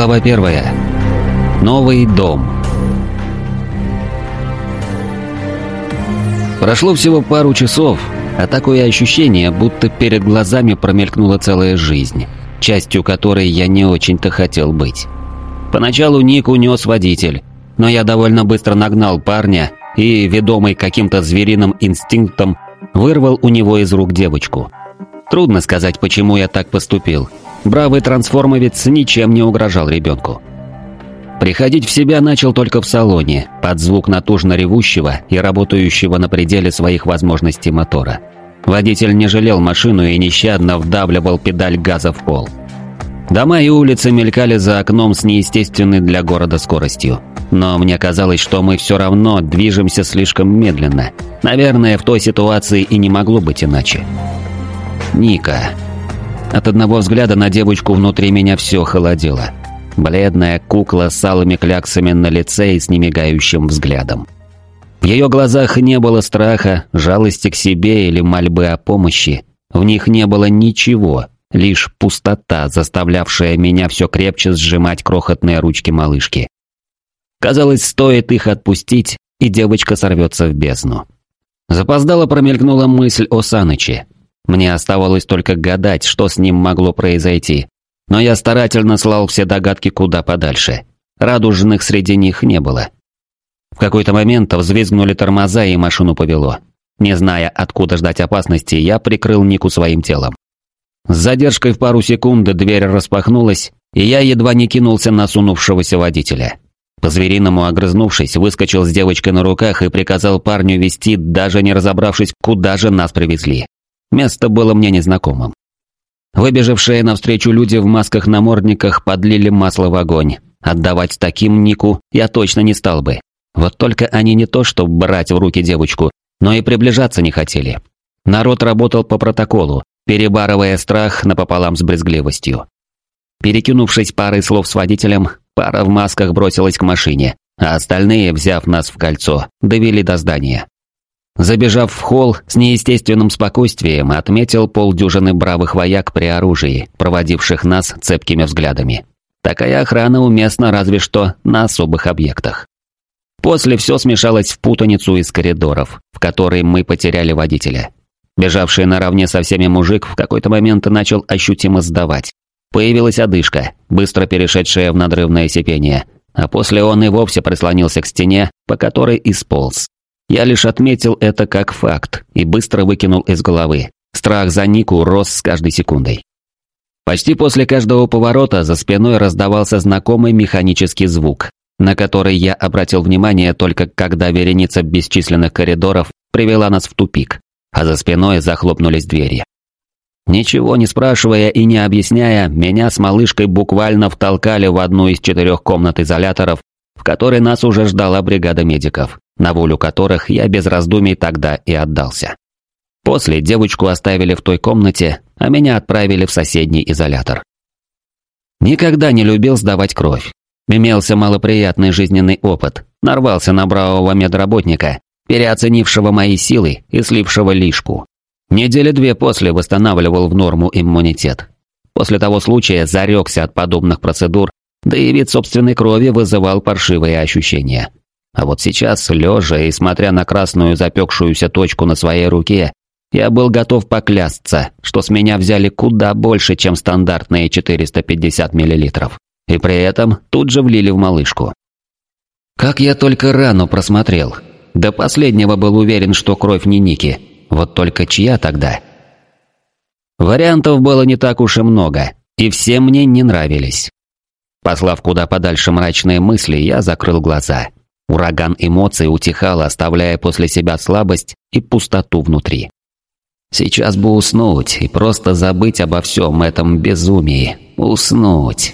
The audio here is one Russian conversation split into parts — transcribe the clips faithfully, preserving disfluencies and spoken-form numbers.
Глава первая. Новый дом. Прошло всего пару часов, а такое ощущение, будто перед глазами промелькнула целая жизнь, частью которой я не очень-то хотел быть. Поначалу Ник унес водитель, но я довольно быстро нагнал парня и, ведомый каким-то звериным инстинктом, вырвал у него из рук девочку. Трудно сказать, почему я так поступил. Бравый трансформовец ничем не угрожал ребенку. Приходить в себя начал только в салоне, под звук натужно ревущего и работающего на пределе своих возможностей мотора. Водитель не жалел машину и нещадно вдавливал педаль газа в пол. Дома и улицы мелькали за окном с неестественной для города скоростью. Но мне казалось, что мы все равно движемся слишком медленно. Наверное, в той ситуации и не могло быть иначе. Ника. От одного взгляда на девочку внутри меня все холодело. Бледная кукла с алыми кляксами на лице и с немигающим взглядом. В ее глазах не было страха, жалости к себе или мольбы о помощи. В них не было ничего, лишь пустота, заставлявшая меня все крепче сжимать крохотные ручки малышки. Казалось, стоит их отпустить, и девочка сорвется в бездну. Запоздало промелькнула мысль о Саныче. Мне оставалось только гадать, что с ним могло произойти. Но я старательно слал все догадки куда подальше. Радужных среди них не было. В какой-то момент взвизгнули тормоза, и машину повело. Не зная, откуда ждать опасности, я прикрыл Нику своим телом. С задержкой в пару секунд дверь распахнулась, и я едва не кинулся на сунувшегося водителя. По-звериному огрызнувшись, выскочил с девочкой на руках и приказал парню везти, даже не разобравшись, куда же нас привезли. Место было мне незнакомым. Выбежавшие навстречу люди в масках-намордниках подлили масло в огонь. Отдавать таким Нику я точно не стал бы. Вот только они не то что брать в руки девочку, но и приближаться не хотели. Народ работал по протоколу, перебарывая страх напополам с брезгливостью. Перекинувшись парой слов с водителем, пара в масках бросилась к машине, а остальные, взяв нас в кольцо, довели до здания. Забежав в холл, с неестественным спокойствием отметил полдюжины бравых вояк при оружии, проводивших нас цепкими взглядами. Такая охрана уместна разве что на особых объектах. После все смешалось в путаницу из коридоров, в которой мы потеряли водителя. Бежавший наравне со всеми мужик в какой-то момент начал ощутимо сдавать. Появилась одышка, быстро перешедшая в надрывное сипение, а после он и вовсе прислонился к стене, по которой и сполз. Я лишь отметил это как факт и быстро выкинул из головы. Страх за Нику рос с каждой секундой. Почти после каждого поворота за спиной раздавался знакомый механический звук, на который я обратил внимание только когда вереница бесчисленных коридоров привела нас в тупик, а за спиной захлопнулись двери. Ничего не спрашивая и не объясняя, меня с малышкой буквально втолкали в одну из четырех комнат изоляторов, в которой нас уже ждала бригада медиков, на волю которых я без раздумий тогда и отдался. После девочку оставили в той комнате, а меня отправили в соседний изолятор. Никогда не любил сдавать кровь. Имелся малоприятный жизненный опыт, нарвался на бравого медработника, переоценившего мои силы и слившего лишку. Недели две после восстанавливал в норму иммунитет. После того случая зарекся от подобных процедур, да и вид собственной крови вызывал паршивые ощущения. А вот сейчас, лежа и смотря на красную запекшуюся точку на своей руке, я был готов поклясться, что с меня взяли куда больше, чем стандартные четыреста пятьдесят миллилитров. И при этом тут же влили в малышку. Как я только рану просмотрел. До последнего был уверен, что кровь не Ники. Вот только чья тогда? Вариантов было не так уж и много, и все мне не нравились. Послав куда подальше мрачные мысли, я закрыл глаза. Ураган эмоций утихал, оставляя после себя слабость и пустоту внутри. Сейчас бы уснуть и просто забыть обо всем этом безумии. Уснуть.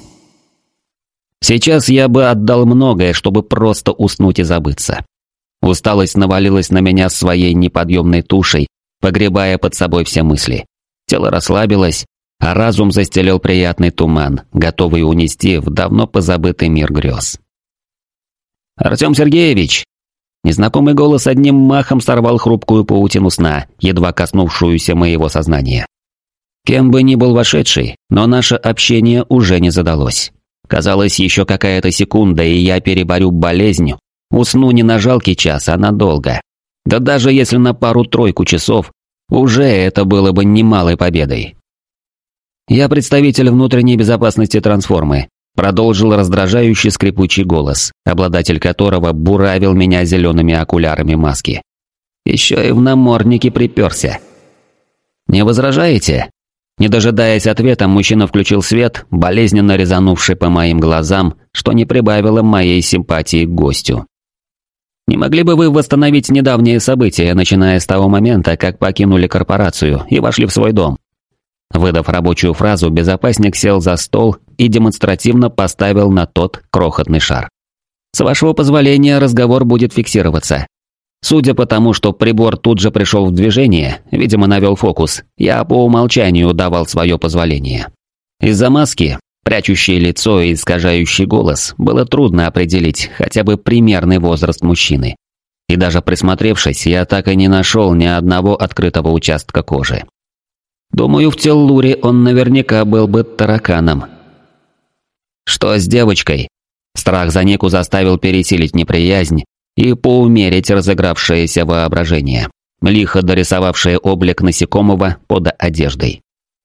Сейчас я бы отдал многое, чтобы просто уснуть и забыться. Усталость навалилась на меня своей неподъемной тушей, погребая под собой все мысли. Тело расслабилось, а разум застелил приятный туман, готовый унести в давно позабытый мир грез. «Артем Сергеевич!» Незнакомый голос одним махом сорвал хрупкую паутину сна, едва коснувшуюся моего сознания. Кем бы ни был вошедший, но наше общение уже не задалось. Казалось, еще какая-то секунда, и я переборю болезнь. Усну не на жалкий час, а надолго. Да даже если на пару-тройку часов, уже это было бы немалой победой. «Я представитель внутренней безопасности трансформы», продолжил раздражающий скрипучий голос, обладатель которого буравил меня зелеными окулярами маски. Еще и в наморднике приперся. «Не возражаете?» Не дожидаясь ответа, мужчина включил свет, болезненно резанувший по моим глазам, что не прибавило моей симпатии к гостю. «Не могли бы вы восстановить недавние события, начиная с того момента, как покинули корпорацию и вошли в свой дом?» Выдав рабочую фразу, безопасник сел за стол и демонстративно поставил на тот крохотный шар. «С вашего позволения, разговор будет фиксироваться. Судя по тому, что прибор тут же пришел в движение, видимо, навел фокус, я по умолчанию давал свое позволение. Из-за маски, прячущей лицо и искажающий голос, было трудно определить хотя бы примерный возраст мужчины. И даже присмотревшись, я так и не нашел ни одного открытого участка кожи. Думаю, в Теллуре он наверняка был бы тараканом. Что с девочкой? Страх за Нику заставил пересилить неприязнь и поумерить разыгравшееся воображение, лихо дорисовавшее облик насекомого под одеждой.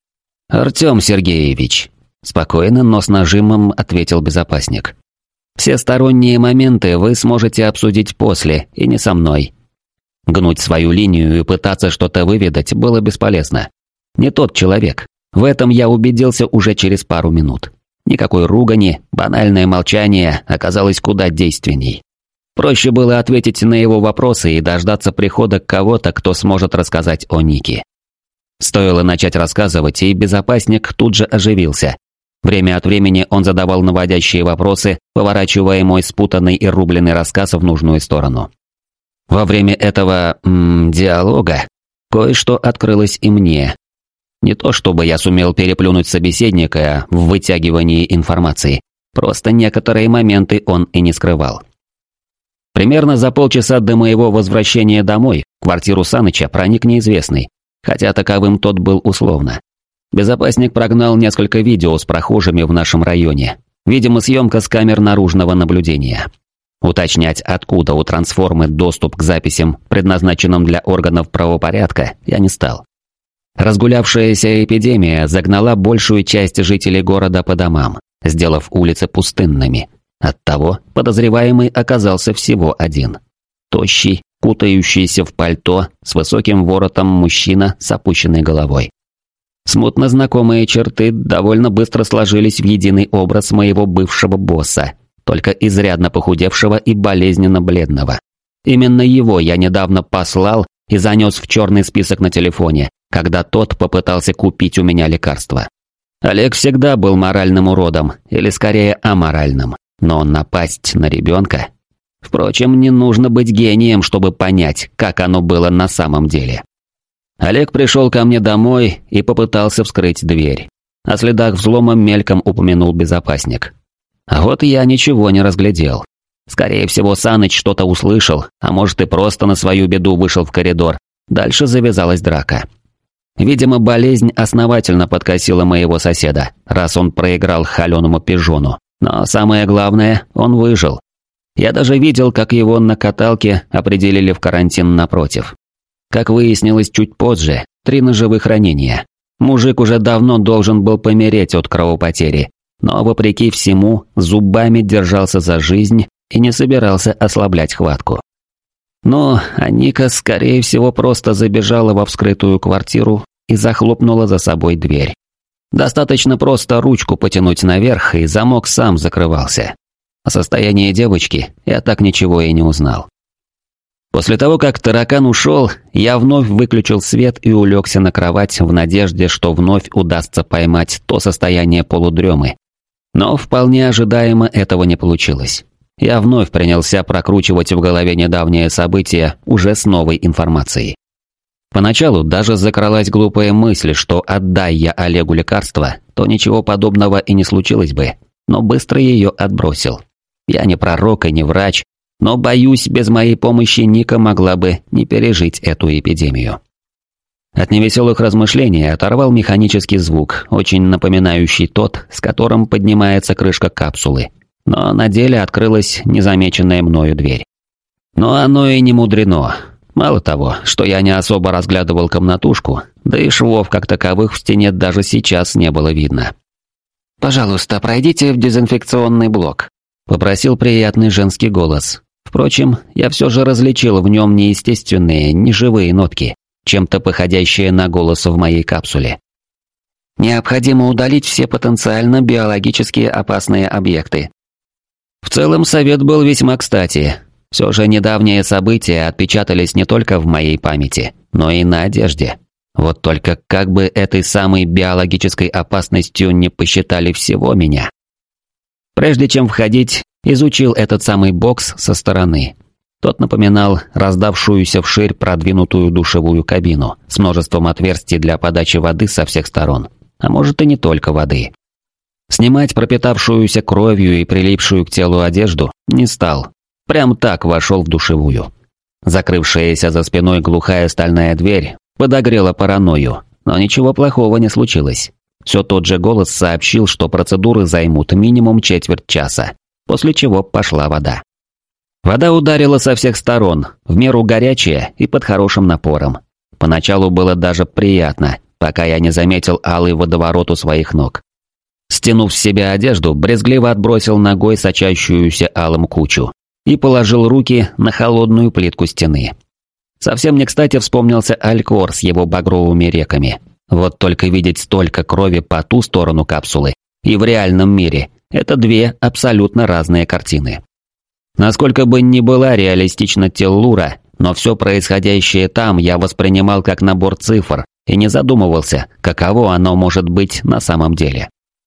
«Артем Сергеевич», – спокойно, но с нажимом ответил безопасник. «Все сторонние моменты вы сможете обсудить после, и не со мной». Гнуть свою линию и пытаться что-то выведать было бесполезно. Не тот человек. В этом я убедился уже через пару минут. Никакой ругани, банальное молчание оказалось куда действенней. Проще было ответить на его вопросы и дождаться прихода кого-то, кто сможет рассказать о Нике. Стоило начать рассказывать, и безопасник тут же оживился. Время от времени он задавал наводящие вопросы, поворачивая мой спутанный и рубленый рассказ в нужную сторону. Во время этого м, диалога кое-что открылось и мне. Не то чтобы я сумел переплюнуть собеседника в вытягивании информации, просто некоторые моменты он и не скрывал. Примерно за полчаса до моего возвращения домой в квартиру Саныча проник неизвестный, хотя таковым тот был условно. Безопасник прогнал несколько видео с прохожими в нашем районе, видимо, съемка с камер наружного наблюдения. Уточнять, откуда у трансформы доступ к записям, предназначенным для органов правопорядка, я не стал. Разгулявшаяся эпидемия загнала большую часть жителей города по домам, сделав улицы пустынными. Оттого подозреваемый оказался всего один. Тощий, кутающийся в пальто, с высоким воротом мужчина с опущенной головой. Смутно знакомые черты довольно быстро сложились в единый образ моего бывшего босса, только изрядно похудевшего и болезненно бледного. Именно его я недавно послал и занес в черный список на телефоне, когда тот попытался купить у меня лекарства. Олег всегда был моральным уродом, или скорее аморальным. Но напасть на ребенка? Впрочем, не нужно быть гением, чтобы понять, как оно было на самом деле. Олег пришел ко мне домой и попытался вскрыть дверь. О следах взлома мельком упомянул безопасник. А вот я ничего не разглядел. Скорее всего, Саныч что-то услышал, а может и просто на свою беду вышел в коридор. Дальше завязалась драка. Видимо, болезнь основательно подкосила моего соседа, раз он проиграл холеному пижону. Но самое главное, он выжил. Я даже видел, как его на каталке определили в карантин напротив. Как выяснилось чуть позже, три ножевых ранения. Мужик уже давно должен был помереть от кровопотери, но, вопреки всему, зубами держался за жизнь и не собирался ослаблять хватку. Но Аника, скорее всего, просто забежала во вскрытую квартиру и захлопнула за собой дверь. Достаточно просто ручку потянуть наверх, и замок сам закрывался. О состоянии девочки я так ничего и не узнал. После того, как таракан ушел, я вновь выключил свет и улегся на кровать в надежде, что вновь удастся поймать то состояние полудремы. Но вполне ожидаемо этого не получилось. Я вновь принялся прокручивать в голове недавние события уже с новой информацией. Поначалу даже закралась глупая мысль, что отдай я Олегу лекарство, то ничего подобного и не случилось бы, но быстро ее отбросил. Я не пророк и не врач, но, боюсь, без моей помощи Ника могла бы не пережить эту эпидемию. От невеселых размышлений оторвал механический звук, очень напоминающий тот, с которым поднимается крышка капсулы. Но на деле открылась незамеченная мною дверь. Но оно и не мудрено. Мало того, что я не особо разглядывал комнатушку, да и швов как таковых в стене даже сейчас не было видно. «Пожалуйста, пройдите в дезинфекционный блок», — попросил приятный женский голос. Впрочем, я все же различил в нем неестественные, неживые нотки, чем-то походящие на голос в моей капсуле. «Необходимо удалить все потенциально биологически опасные объекты». В целом совет был весьма кстати. Все же недавние события отпечатались не только в моей памяти, но и на одежде. Вот только как бы этой самой биологической опасностью не посчитали всего меня. Прежде чем входить, изучил этот самый бокс со стороны. Тот напоминал раздавшуюся вширь продвинутую душевую кабину с множеством отверстий для подачи воды со всех сторон. А может и не только воды. Снимать пропитавшуюся кровью и прилипшую к телу одежду не стал. Прям так вошел в душевую. Закрывшаяся за спиной глухая стальная дверь подогрела паранойю, но ничего плохого не случилось. Все тот же голос сообщил, что процедуры займут минимум четверть часа, после чего пошла вода. Вода ударила со всех сторон, в меру горячая и под хорошим напором. Поначалу было даже приятно, пока я не заметил алый водоворот у своих ног. Стянув с себя одежду, брезгливо отбросил ногой сочащуюся алым кучу и положил руки на холодную плитку стены. Совсем не кстати вспомнился Алькор с его багровыми реками. Вот только видеть столько крови по ту сторону капсулы и в реальном мире – это две абсолютно разные картины. Насколько бы ни была реалистична Теллура, но все происходящее там я воспринимал как набор цифр и не задумывался, каково оно может быть на самом деле.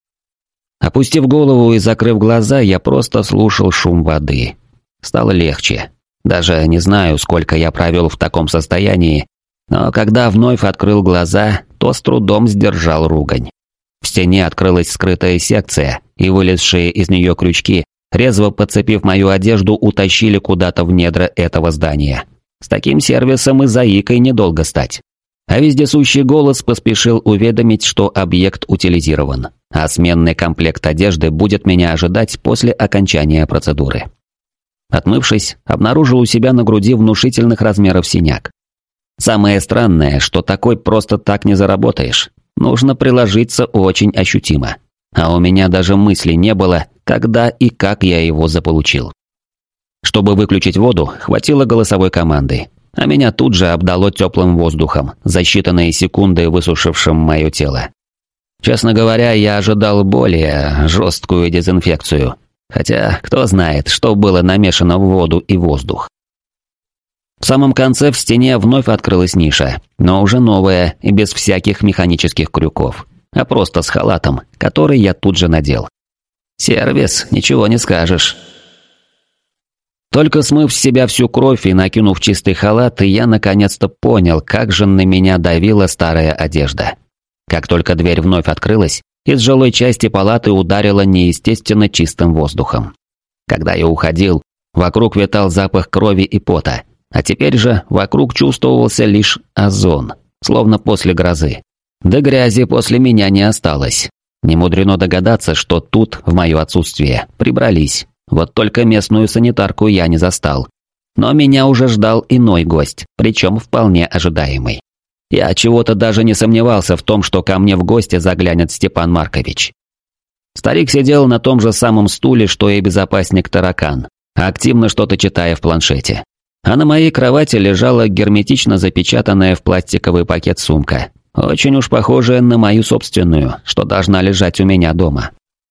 Опустив голову и закрыв глаза, я просто слушал шум воды. Стало легче. Даже не знаю, сколько я провел в таком состоянии, но когда вновь открыл глаза, то с трудом сдержал ругань. В стене открылась скрытая секция, и вылезшие из нее крючки, резво подцепив мою одежду, утащили куда-то в недра этого здания. С таким сервисом и заикой недолго стать. А вездесущий голос поспешил уведомить, что объект утилизирован, а сменный комплект одежды будет меня ожидать после окончания процедуры. Отмывшись, обнаружил у себя на груди внушительных размеров синяк. Самое странное, что такой просто так не заработаешь. Нужно приложиться очень ощутимо. А у меня даже мысли не было, когда и как я его заполучил. Чтобы выключить воду, хватило голосовой команды, а меня тут же обдало теплым воздухом, за считанные секунды высушившим мое тело. Честно говоря, я ожидал более жесткую дезинфекцию. Хотя, кто знает, что было намешано в воду и воздух. В самом конце в стене вновь открылась ниша, но уже новая и без всяких механических крюков, а просто с халатом, который я тут же надел. Сервис, ничего не скажешь. Только смыв с себя всю кровь и накинув чистый халат, я наконец-то понял, как же на меня давила старая одежда. Как только дверь вновь открылась, из жилой части палаты ударило неестественно чистым воздухом. Когда я уходил, вокруг витал запах крови и пота, а теперь же вокруг чувствовался лишь озон, словно после грозы. Да грязи после меня не осталось. Не мудрено догадаться, что тут, в мое отсутствие, прибрались. Вот только местную санитарку я не застал. Но меня уже ждал иной гость, причем вполне ожидаемый. Я чего-то даже не сомневался в том, что ко мне в гости заглянет Степан Маркович. Старик сидел на том же самом стуле, что и безопасник таракан, активно что-то читая в планшете. А на моей кровати лежала герметично запечатанная в пластиковый пакет сумка, очень уж похожая на мою собственную, что должна лежать у меня дома.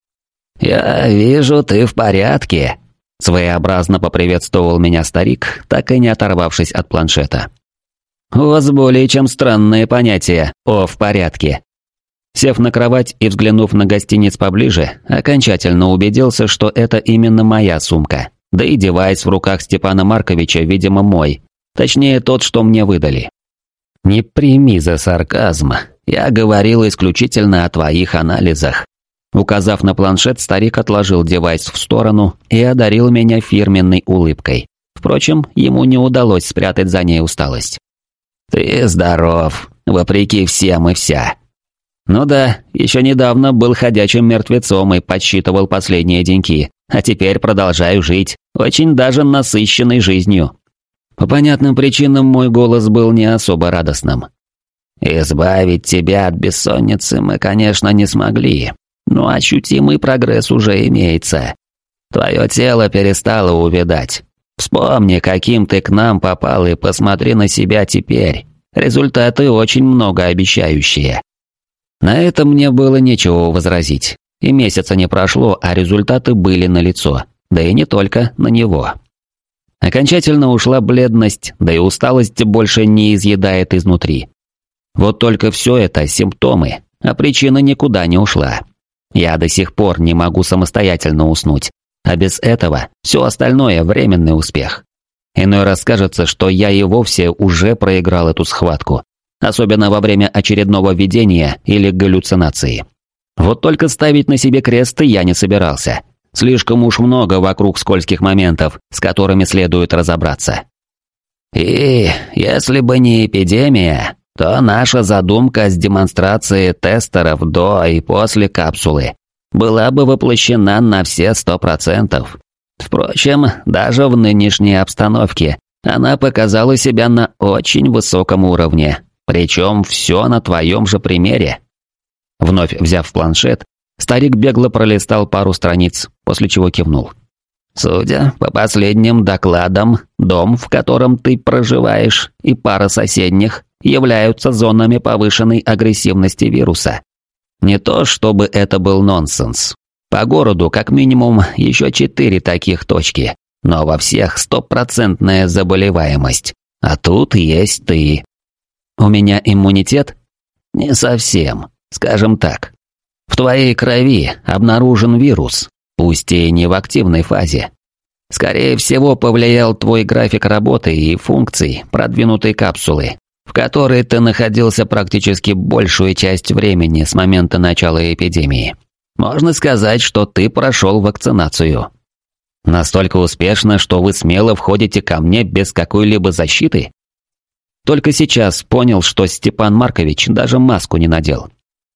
«Я вижу, ты в порядке», – своеобразно поприветствовал меня старик, так и не оторвавшись от планшета. «У вас более чем странное понятие о «в порядке». Сев на кровать и взглянув на гостиниц поближе, окончательно убедился, что это именно моя сумка. Да и девайс в руках Степана Марковича, видимо, мой. Точнее, тот, что мне выдали. «Не прими за сарказм. Я говорил исключительно о твоих анализах». Указав на планшет, старик отложил девайс в сторону и одарил меня фирменной улыбкой. Впрочем, ему не удалось спрятать за ней усталость. «Ты здоров. вопреки всем и вся. Ну да, еще недавно был ходячим мертвецом и подсчитывал последние деньки, а теперь продолжаю жить, очень даже насыщенной жизнью. По понятным причинам мой голос был не особо радостным. Избавить тебя от бессонницы мы, конечно, не смогли, но ощутимый прогресс уже имеется. Твое тело перестало увядать. Вспомни, каким ты к нам попал, и посмотри на себя теперь. Результаты очень многообещающие. На это мне было нечего возразить. И месяца не прошло, а результаты были налицо. Да и не только на него. Окончательно ушла бледность, да и усталость больше не изъедает изнутри. Вот только все это симптомы, а причина никуда не ушла. Я до сих пор не могу самостоятельно уснуть, а без этого все остальное временный успех. Иной раз кажется, что я и вовсе уже проиграл эту схватку, особенно во время очередного видения или галлюцинации. Вот только ставить на себе крест я не собирался. Слишком уж много вокруг скользких моментов, с которыми следует разобраться. И если бы не эпидемия, то наша задумка с демонстрацией тестеров до и после капсулы была бы воплощена на все сто процентов. Впрочем, даже в нынешней обстановке она показала себя на очень высоком уровне, причем все на твоем же примере. Вновь взяв планшет, старик бегло пролистал пару страниц, после чего кивнул. Судя по последним докладам, дом, в котором ты проживаешь, и пара соседних являются зонами повышенной агрессивности вируса. Не то чтобы это был нонсенс. По городу как минимум еще четыре таких точки, но во всех стопроцентная заболеваемость. А тут есть ты. У меня иммунитет? Не совсем, скажем так. В твоей крови обнаружен вирус, пусть и не в активной фазе. Скорее всего, повлиял твой график работы и функций продвинутой капсулы, в которой ты находился практически большую часть времени с момента начала эпидемии. Можно сказать, что ты прошел вакцинацию. Настолько успешно, что вы смело входите ко мне без какой-либо защиты? Только сейчас понял, что Степан Маркович даже маску не надел.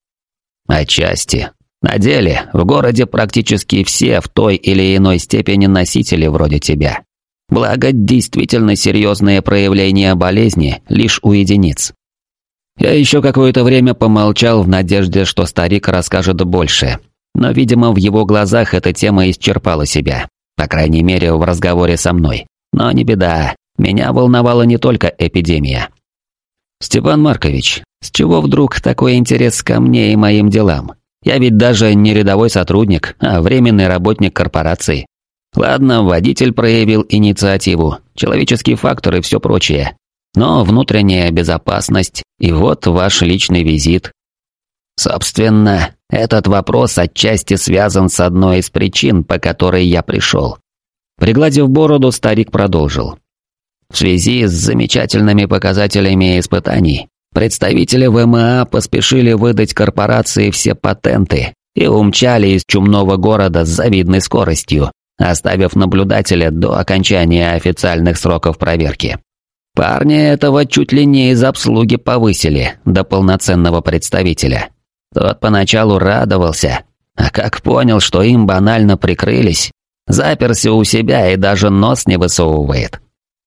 Отчасти. На деле, в городе практически все в той или иной степени носители вроде тебя. Благо, действительно серьезные проявления болезни лишь у единиц. Я еще какое-то время помолчал в надежде, что старик расскажет больше, но, видимо, в его глазах эта тема исчерпала себя, по крайней мере, в разговоре со мной. Но не беда, меня волновала не только эпидемия. «Степан Маркович, с чего вдруг такой интерес ко мне и моим делам? Я ведь даже не рядовой сотрудник, а временный работник корпорации. Ладно, водитель проявил инициативу, человеческие факторы и все прочее. Но внутренняя безопасность, и вот ваш личный визит. Собственно, этот вопрос отчасти связан с одной из причин, по которой я пришел». Пригладив бороду, старик продолжил. В связи с замечательными показателями испытаний, представители ВМА поспешили выдать корпорации все патенты и умчали из чумного города с завидной скоростью, оставив наблюдателя до окончания официальных сроков проверки. Парни этого чуть ли не из обслуги повысили до полноценного представителя. Тот поначалу радовался, а как понял, что им банально прикрылись, заперся у себя и даже нос не высовывает.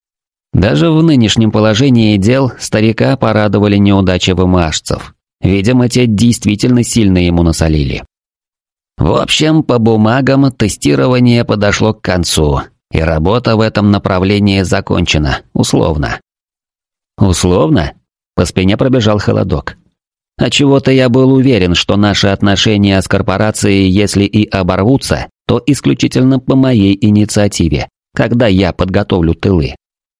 Даже в нынешнем положении дел старика порадовали неудачи ВМАшцев. Видимо, те действительно сильно ему насолили. В общем, по бумагам тестирование подошло к концу, и работа в этом направлении закончена, условно. Условно? По спине пробежал холодок. А чего-то я был уверен, что наши отношения с корпорацией, если и оборвутся, то исключительно по моей инициативе, когда я подготовлю тылы.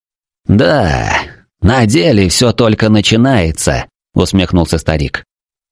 «Да, на деле все только начинается», — усмехнулся старик.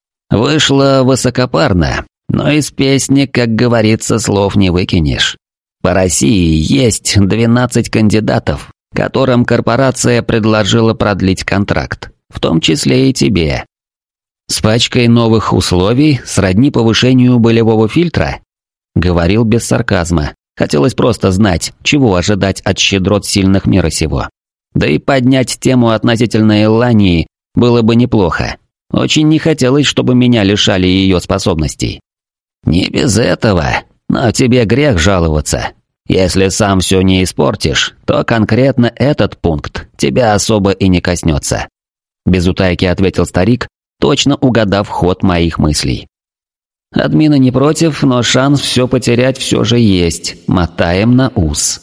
«Вышло высокопарно, но из песни, как говорится, слов не выкинешь. По России есть двенадцать кандидатов, которым корпорация предложила продлить контракт, в том числе и тебе. С пачкой новых условий сродни повышению болевого фильтра?» Говорил без сарказма. Хотелось просто знать, чего ожидать от щедрот сильных мира сего. Да и поднять тему относительно Эллании Было бы неплохо. Очень не хотелось, чтобы меня лишали ее способностей. Не без этого, но тебе грех жаловаться. Если сам все не испортишь, то конкретно этот пункт тебя особо и не коснется. Без утайки ответил старик, точно угадав ход моих мыслей. Админы не против, но шанс все потерять все же есть. Мотаем на ус.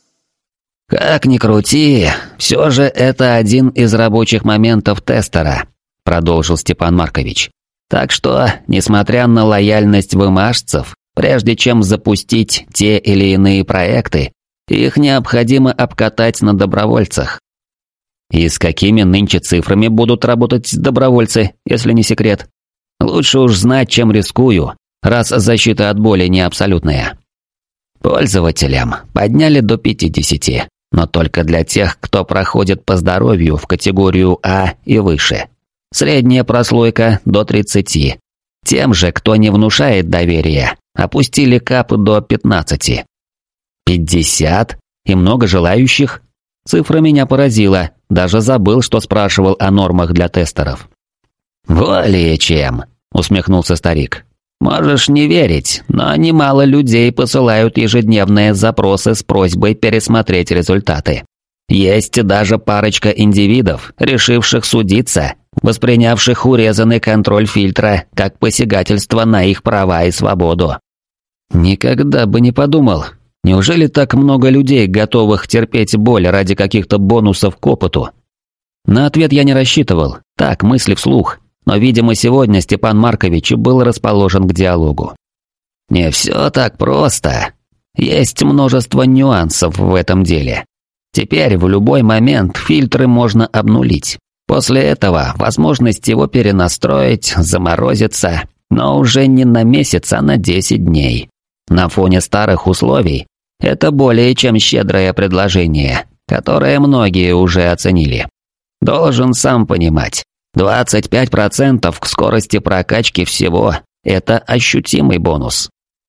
Как ни крути, все же это один из рабочих моментов тестера, продолжил Степан Маркович. Так что, несмотря на лояльность вымашцев, прежде чем запустить те или иные проекты, их необходимо обкатать на добровольцах. И с какими нынче цифрами будут работать добровольцы, если не секрет? Лучше уж знать, чем рискую, раз защита от боли не абсолютная. Пользователям подняли до пятидесяти, но только для тех, кто проходит по здоровью в категорию А и выше. Средняя прослойка до тридцати. Тем же, кто не внушает доверия, опустили кап до пятнадцати. пятьдесят? И много желающих? Цифра меня поразила, даже забыл, что спрашивал о нормах для тестеров. «Более чем», — усмехнулся старик. «Можешь не верить, но немало людей посылают ежедневные запросы с просьбой пересмотреть результаты. Есть даже парочка индивидов, решивших судиться, воспринявших урезанный контроль фильтра как посягательство на их права и свободу». Никогда бы не подумал. Неужели так много людей, готовых терпеть боль ради каких-то бонусов к опыту? На ответ я не рассчитывал, так, мысли вслух, но, видимо, сегодня Степан Маркович был расположен к диалогу. Не все так просто. Есть множество нюансов в этом деле. Теперь в любой момент фильтры можно обнулить. После этого возможность его перенастроить, заморозиться, но уже не на месяц, а на десять дней. На фоне старых условий это более чем щедрое предложение, которое многие уже оценили. Должен сам понимать, двадцать пять процентов к скорости прокачки всего – это ощутимый бонус.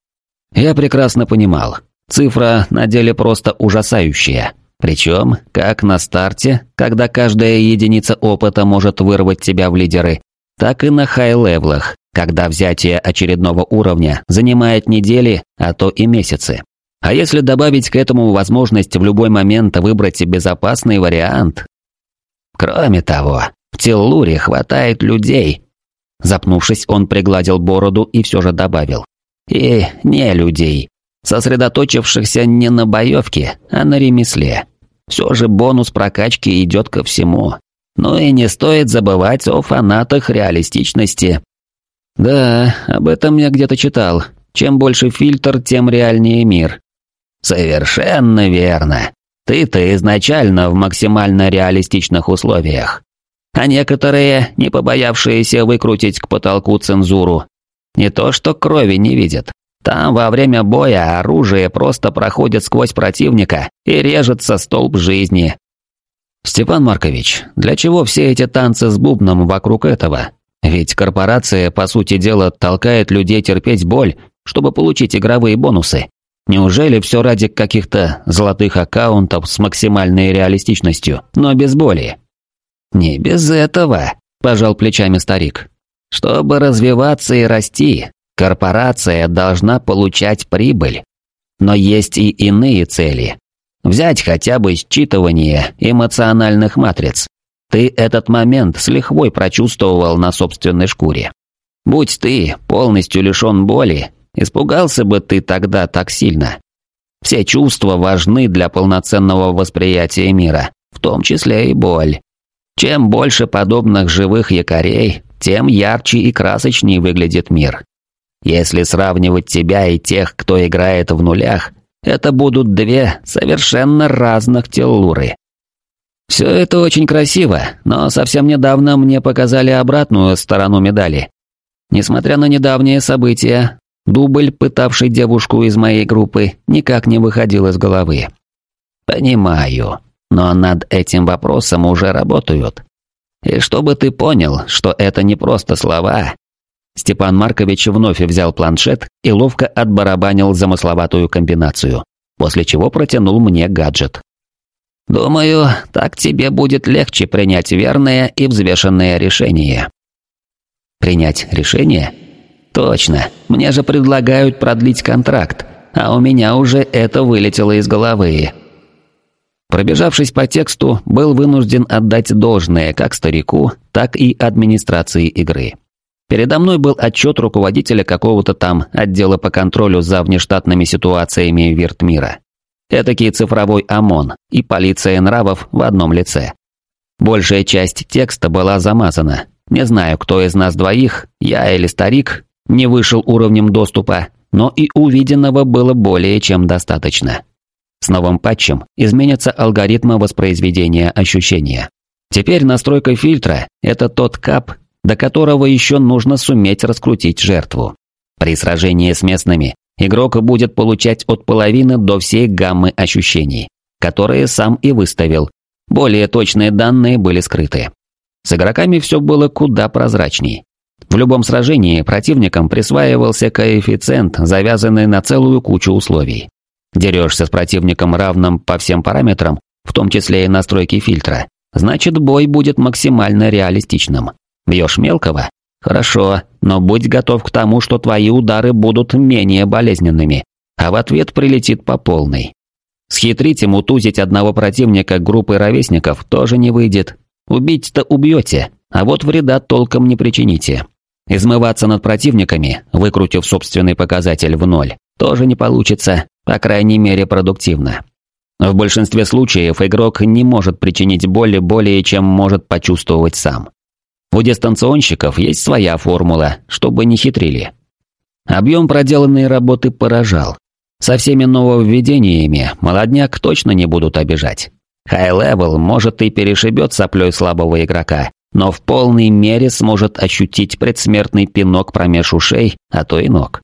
Я прекрасно понимал, цифра на деле просто ужасающая. Причем, как на старте, когда каждая единица опыта может вырвать тебя в лидеры, так и на хай-левлах, когда взятие очередного уровня занимает недели, а то и месяцы. А если добавить к этому возможность в любой момент выбрать безопасный вариант? Кроме того, в Теллуре хватает людей. Запнувшись, он пригладил бороду и все же добавил. И не людей, сосредоточившихся не на боевке, а на ремесле. Все же бонус прокачки идет ко всему. Ну и не стоит забывать о фанатах реалистичности. Да, об этом я где-то читал. Чем больше фильтр, тем реальнее мир. Совершенно верно. Ты-то изначально в максимально реалистичных условиях. А некоторые, не побоявшиеся выкрутить к потолку цензуру, не то что крови не видят. Там во время боя оружие просто проходит сквозь противника и режется столб жизни. Степан Маркович, для чего все эти танцы с бубном вокруг этого? Ведь корпорация, по сути дела, толкает людей терпеть боль, чтобы получить игровые бонусы. Неужели все ради каких-то золотых аккаунтов с максимальной реалистичностью, но без боли? Не без этого, пожал плечами старик. Чтобы развиваться и расти, корпорация должна получать прибыль. Но есть и иные цели. Взять хотя бы считывание эмоциональных матриц. Ты этот момент с лихвой прочувствовал на собственной шкуре. Будь ты полностью лишен боли, испугался бы ты тогда так сильно. Все чувства важны для полноценного восприятия мира, в том числе и боль. Чем больше подобных живых якорей, тем ярче и красочнее выглядит мир. Если сравнивать тебя и тех, кто играет в нулях, это будут две совершенно разных теллуры. Все это очень красиво, но совсем недавно мне показали обратную сторону медали. Несмотря на недавние события, дубль, пытавший девушку из моей группы, никак не выходил из головы. Понимаю, но над этим вопросом уже работают. И чтобы ты понял, что это не просто слова. Степан Маркович вновь взял планшет и ловко отбарабанил замысловатую комбинацию, после чего протянул мне гаджет. Думаю, так тебе будет легче принять верное и взвешенное решение». «Принять решение? Точно, мне же предлагают продлить контракт, а у меня уже это вылетело из головы». Пробежавшись по тексту, был вынужден отдать должное как старику, так и администрации игры. Передо мной был отчет руководителя какого-то там отдела по контролю за внештатными ситуациями Виртмира. Этакий цифровой ОМОН и полиция нравов в одном лице. Большая часть текста была замазана. Не знаю, кто из нас двоих, я или старик, не вышел уровнем доступа, но и увиденного было более чем достаточно. С новым патчем изменятся алгоритмы воспроизведения ощущения. Теперь настройка фильтра – это тот кап, до которого еще нужно суметь раскрутить жертву. При сражении с местными игрок будет получать от половины до всей гаммы ощущений, которые сам и выставил. Более точные данные были скрыты. С игроками все было куда прозрачней. В любом сражении противникам присваивался коэффициент, завязанный на целую кучу условий. Дерешься с противником равным по всем параметрам, в том числе и настройки фильтра, значит бой будет максимально реалистичным. Бьешь мелкого? Хорошо, но будь готов к тому, что твои удары будут менее болезненными, а в ответ прилетит по полной. Схитрить и мутузить одного противника группой ровесников тоже не выйдет. Убить-то убьете, а вот вреда толком не причините. Измываться над противниками, выкрутив собственный показатель в ноль, тоже не получится, по крайней мере продуктивно. В большинстве случаев игрок не может причинить боли более чем может почувствовать сам. У дистанционщиков есть своя формула, чтобы не хитрили. Объем проделанной работы поражал. Со всеми нововведениями молодняк точно не будут обижать. Хай-левел может и перешибет соплей слабого игрока, но в полной мере сможет ощутить предсмертный пинок промеж ушей, а то и ног.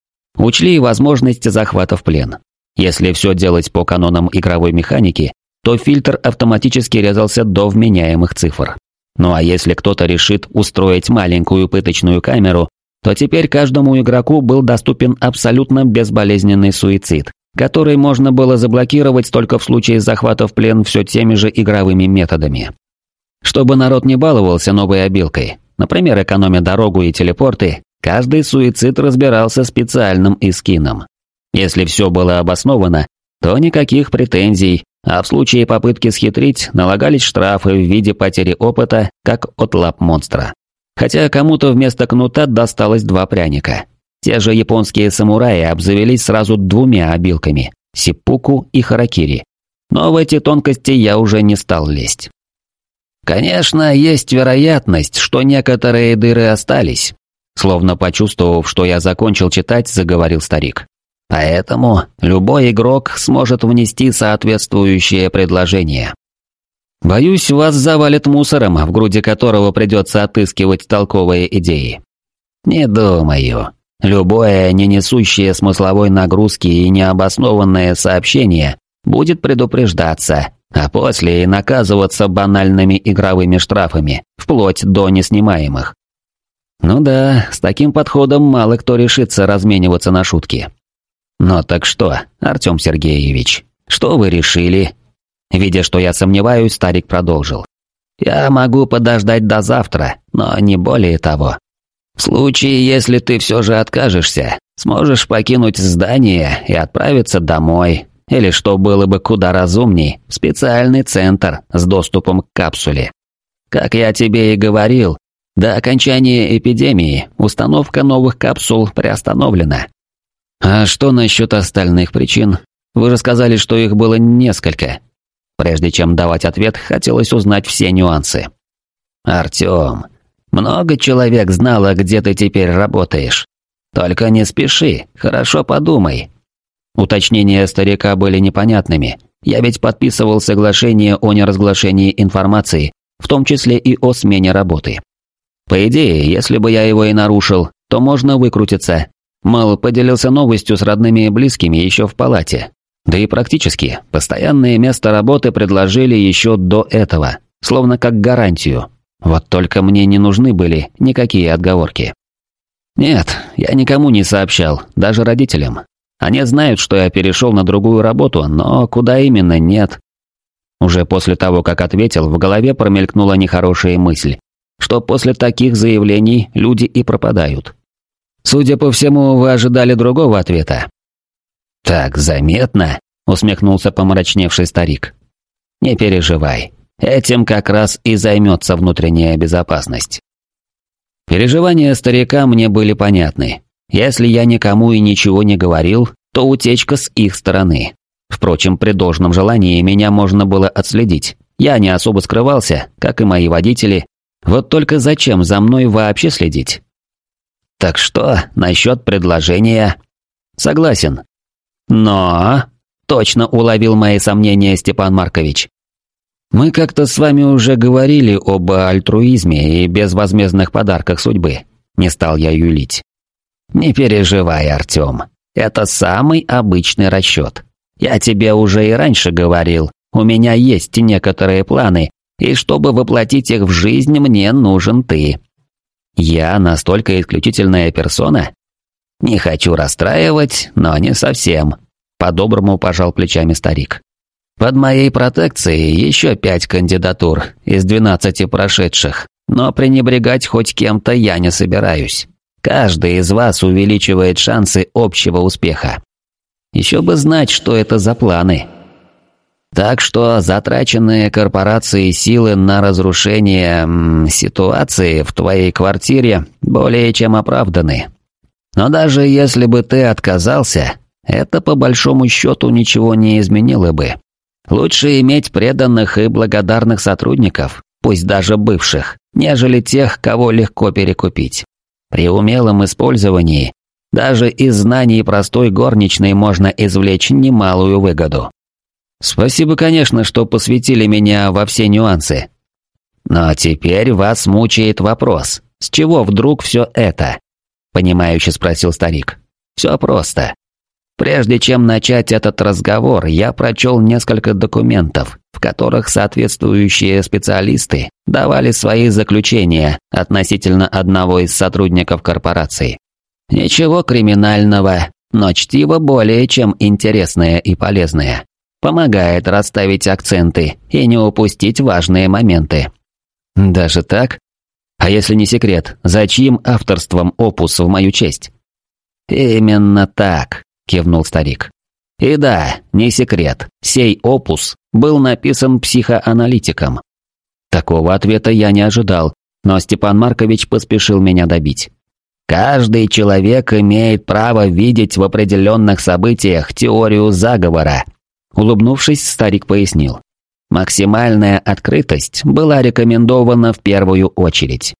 Учли возможности захвата в плен. Если все делать по канонам игровой механики, то фильтр автоматически резался до вменяемых цифр. Ну а если кто-то решит устроить маленькую пыточную камеру, то теперь каждому игроку был доступен абсолютно безболезненный суицид, который можно было заблокировать только в случае захвата в плен все теми же игровыми методами. Чтобы народ не баловался новой обилкой, например, экономя дорогу и телепорты, каждый суицид разбирался специальным эскином. Если все было обосновано, то никаких претензий, а в случае попытки схитрить налагались штрафы в виде потери опыта, как от лап монстра. Хотя кому-то вместо кнута досталось два пряника. Те же японские самураи обзавелись сразу двумя обилками – сиппуку и харакири. Но в эти тонкости я уже не стал лезть. Конечно, есть вероятность, что некоторые дыры остались. Словно почувствовав, что я закончил читать, заговорил старик. Поэтому любой игрок сможет внести соответствующее предложение. Боюсь, вас завалит мусором, в груди которого придется отыскивать толковые идеи. Не думаю. Любое не несущее смысловой нагрузки и необоснованное сообщение будет предупреждаться, а после и наказываться банальными игровыми штрафами, вплоть до неснимаемых. Ну да, с таким подходом мало кто решится размениваться на шутки. Но так что, Артем Сергеевич, что вы решили? Видя, что я сомневаюсь, старик продолжил. Я могу подождать до завтра, но не более того. В случае, если ты все же откажешься, сможешь покинуть здание и отправиться домой, или, что было бы куда разумней, в специальный центр с доступом к капсуле. Как я тебе и говорил, до окончания эпидемии установка новых капсул приостановлена. А что насчет остальных причин? Вы же сказали, что их было несколько. Прежде чем давать ответ, хотелось узнать все нюансы. Артем, много человек знало, где ты теперь работаешь. Только не спеши, хорошо подумай. Уточнения старика были непонятными. Я ведь подписывал соглашение о неразглашении информации, в том числе и о смене работы. По идее, если бы я его и нарушил, то можно выкрутиться. Мол, поделился новостью с родными и близкими еще в палате. Да и практически, постоянное место работы предложили еще до этого, словно как гарантию. Вот только мне не нужны были никакие отговорки. Нет, я никому не сообщал, даже родителям. Они знают, что я перешел на другую работу, но куда именно, нет. Уже после того, как ответил, в голове промелькнула нехорошая мысль, что после таких заявлений люди и пропадают. Судя по всему, вы ожидали другого ответа. «Так заметно», — усмехнулся помрачневший старик. «Не переживай, этим как раз и займется внутренняя безопасность». Переживания старика мне были понятны. Если я никому и ничего не говорил, то утечка с их стороны. Впрочем, при должном желании меня можно было отследить. Я не особо скрывался, как и мои водители. Вот только зачем за мной вообще следить? Так что насчет предложения? Согласен. Но... Точно уловил мои сомнения Степан Маркович. Мы как-то с вами уже говорили об альтруизме и безвозмездных подарках судьбы. Не стал я юлить. Не переживай, Артем. Это самый обычный расчет. Я тебе уже и раньше говорил, у меня есть некоторые планы, и чтобы воплотить их в жизнь, мне нужен ты. Я настолько исключительная персона? Не хочу расстраивать, но не совсем. По-доброму пожал плечами старик. Под моей протекцией еще пять кандидатур из двенадцати прошедших, но пренебрегать хоть кем-то я не собираюсь. Каждый из вас увеличивает шансы общего успеха. Еще бы знать, что это за планы. Так что затраченные корпорацией силы на разрушение м, ситуации в твоей квартире более чем оправданы. Но даже если бы ты отказался, это по большому счету ничего не изменило бы. Лучше иметь преданных и благодарных сотрудников, пусть даже бывших, нежели тех, кого легко перекупить. При умелом использовании даже из знаний простой горничной можно извлечь немалую выгоду. Спасибо, конечно, что посвятили меня во все нюансы. Но теперь вас мучает вопрос, с чего вдруг все это? Понимающе спросил старик. Все просто. Прежде чем начать этот разговор, я прочел несколько документов, в которых соответствующие специалисты давали свои заключения относительно одного из сотрудников корпорации. Ничего криминального, но чтиво более чем интересное и полезное. Помогает расставить акценты и не упустить важные моменты. Даже так? А если не секрет, за чьим авторством опус в мою честь? Именно так, кивнул старик. И да, не секрет, сей опус был написан психоаналитиком. Такого ответа я не ожидал, но Степан Маркович поспешил меня добить. Каждый человек имеет право видеть в определенных событиях теорию заговора. Улыбнувшись, старик пояснил. Максимальная открытость была рекомендована в первую очередь.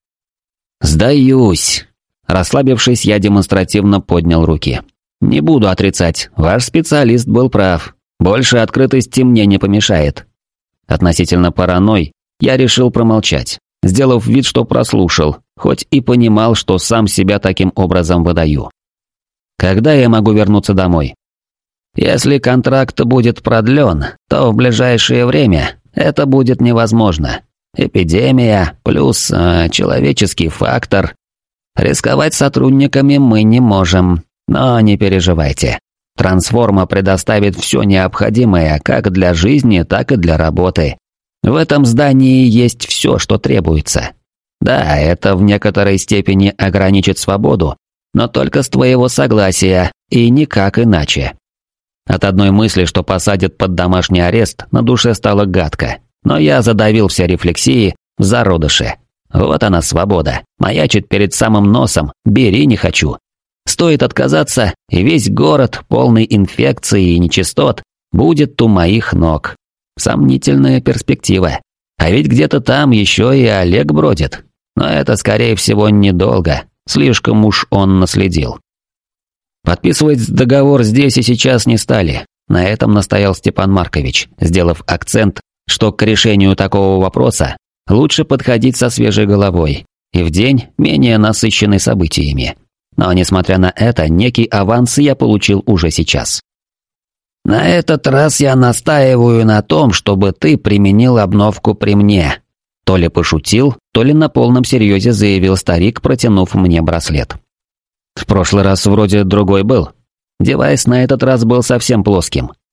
«Сдаюсь!» Расслабившись, я демонстративно поднял руки. «Не буду отрицать, ваш специалист был прав. Больше открытости мне не помешает». Относительно паранойи я решил промолчать, сделав вид, что прослушал, хоть и понимал, что сам себя таким образом выдаю. «Когда я могу вернуться домой?» «Если контракт будет продлен, то в ближайшее время это будет невозможно. Эпидемия плюс э, человеческий фактор. Рисковать сотрудниками мы не можем, но не переживайте. Трансформа предоставит все необходимое как для жизни, так и для работы. В этом здании есть все, что требуется. Да, это в некоторой степени ограничит свободу, но только с твоего согласия и никак иначе». От одной мысли, что посадят под домашний арест, на душе стало гадко, но я задавил все рефлексии в зародыше. Вот она свобода, маячит перед самым носом, бери не хочу. Стоит отказаться, и весь город, полный инфекций и нечистот, будет у моих ног. Сомнительная перспектива. А ведь где-то там еще и Олег бродит. Но это, скорее всего, недолго, слишком уж он наследил. Подписывать договор здесь и сейчас не стали. На этом настоял Степан Маркович, сделав акцент, что к решению такого вопроса лучше подходить со свежей головой и в день, менее насыщенный событиями. Но, несмотря на это, некий аванс я получил уже сейчас. «На этот раз я настаиваю на том, чтобы ты применил обновку при мне», то ли пошутил, то ли на полном серьезе заявил старик, протянув мне браслет. В прошлый раз вроде другой был. Девайс на этот раз был совсем плоским.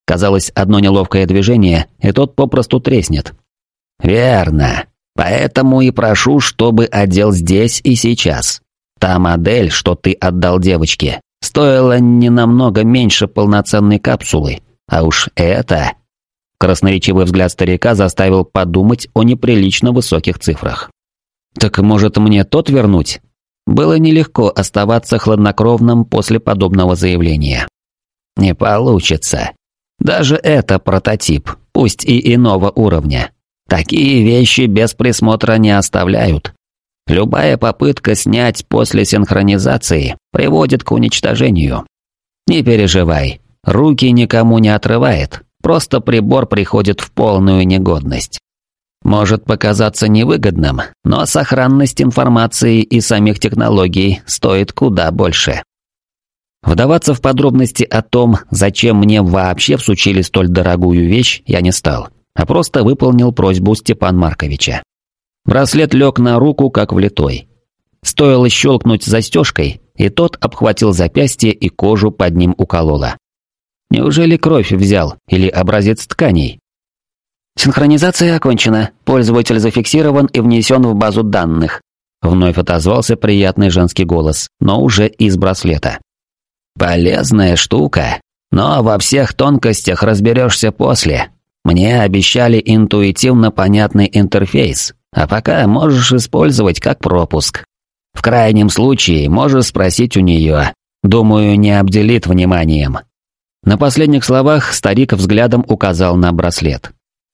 Казалось, одно неловкое движение, и тот попросту треснет. «Верно. Поэтому и прошу, чтобы одел здесь и сейчас. Та модель, что ты отдал девочке, стоила не намного меньше полноценной капсулы. А уж это...» Красноречивый взгляд старика заставил подумать о неприлично высоких цифрах. «Так может мне тот вернуть?» Было нелегко оставаться хладнокровным после подобного заявления. «Не получится. Даже это прототип, пусть и иного уровня. Такие вещи без присмотра не оставляют. Любая попытка снять после синхронизации приводит к уничтожению. Не переживай, руки никому не отрывает, просто прибор приходит в полную негодность. Может показаться невыгодным, но сохранность информации и самих технологий стоит куда больше». Вдаваться в подробности о том, зачем мне вообще всучили столь дорогую вещь, я не стал, а просто выполнил просьбу Степана Марковича. Браслет лег на руку, как влитой. Стоило щелкнуть застежкой, и тот обхватил запястье и кожу под ним укололо. Неужели кровь взял или образец тканей? «Синхронизация окончена. Пользователь зафиксирован и внесен в базу данных», вновь отозвался приятный женский голос, но уже из браслета. «Полезная штука, но во всех тонкостях разберешься после. Мне обещали интуитивно понятный интерфейс, а пока можешь использовать как пропуск. В крайнем случае можешь спросить у нее. Думаю, не обделит вниманием». На последних словах старик взглядом указал на браслет.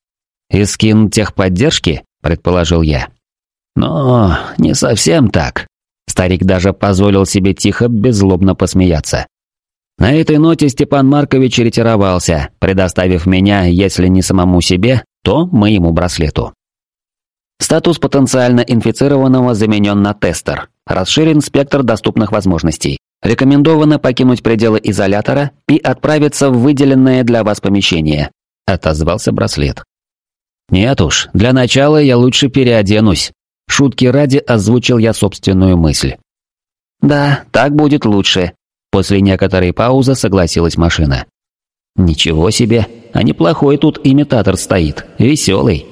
«Искин техподдержки?» – предположил я. «Но не совсем так». Старик даже позволил себе тихо, беззлобно посмеяться. На этой ноте Степан Маркович ретировался, предоставив меня, если не самому себе, то моему браслету. Статус потенциально инфицированного заменен на тестер. Расширен спектр доступных возможностей. Рекомендовано покинуть пределы изолятора и отправиться в выделенное для вас помещение. Отозвался браслет. Нет уж, для начала я лучше переоденусь. Шутки ради озвучил я собственную мысль. Да, так будет лучше. После некоторой паузы согласилась машина. Ничего себе, а неплохой тут имитатор стоит, веселый.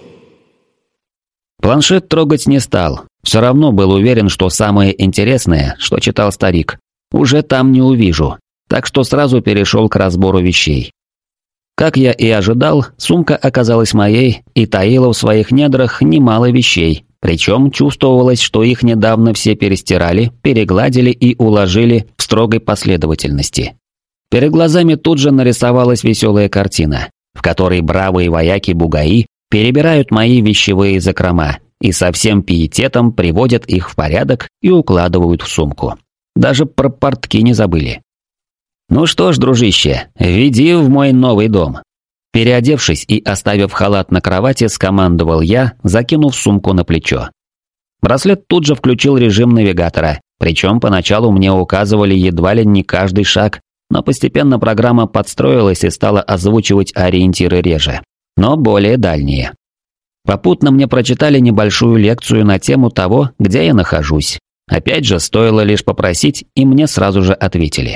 Планшет трогать не стал, все равно был уверен, что самое интересное, что читал старик, уже там не увижу, так что сразу перешел к разбору вещей. Как я и ожидал, сумка оказалась моей и таила в своих недрах немало вещей, причем чувствовалось, что их недавно все перестирали, перегладили и уложили в строгой последовательности. Перед глазами тут же нарисовалась веселая картина, в которой бравые вояки-бугаи перебирают мои вещевые закрома и со всем пиететом приводят их в порядок и укладывают в сумку. Даже про портки не забыли. Ну что ж, дружище, веди в мой новый дом. Переодевшись и оставив халат на кровати, скомандовал я, закинув сумку на плечо. Браслет тут же включил режим навигатора, причем поначалу мне указывали едва ли не каждый шаг, но постепенно программа подстроилась и стала озвучивать ориентиры реже, но более дальние. Попутно мне прочитали небольшую лекцию на тему того, где я нахожусь. Опять же, стоило лишь попросить, и мне сразу же ответили.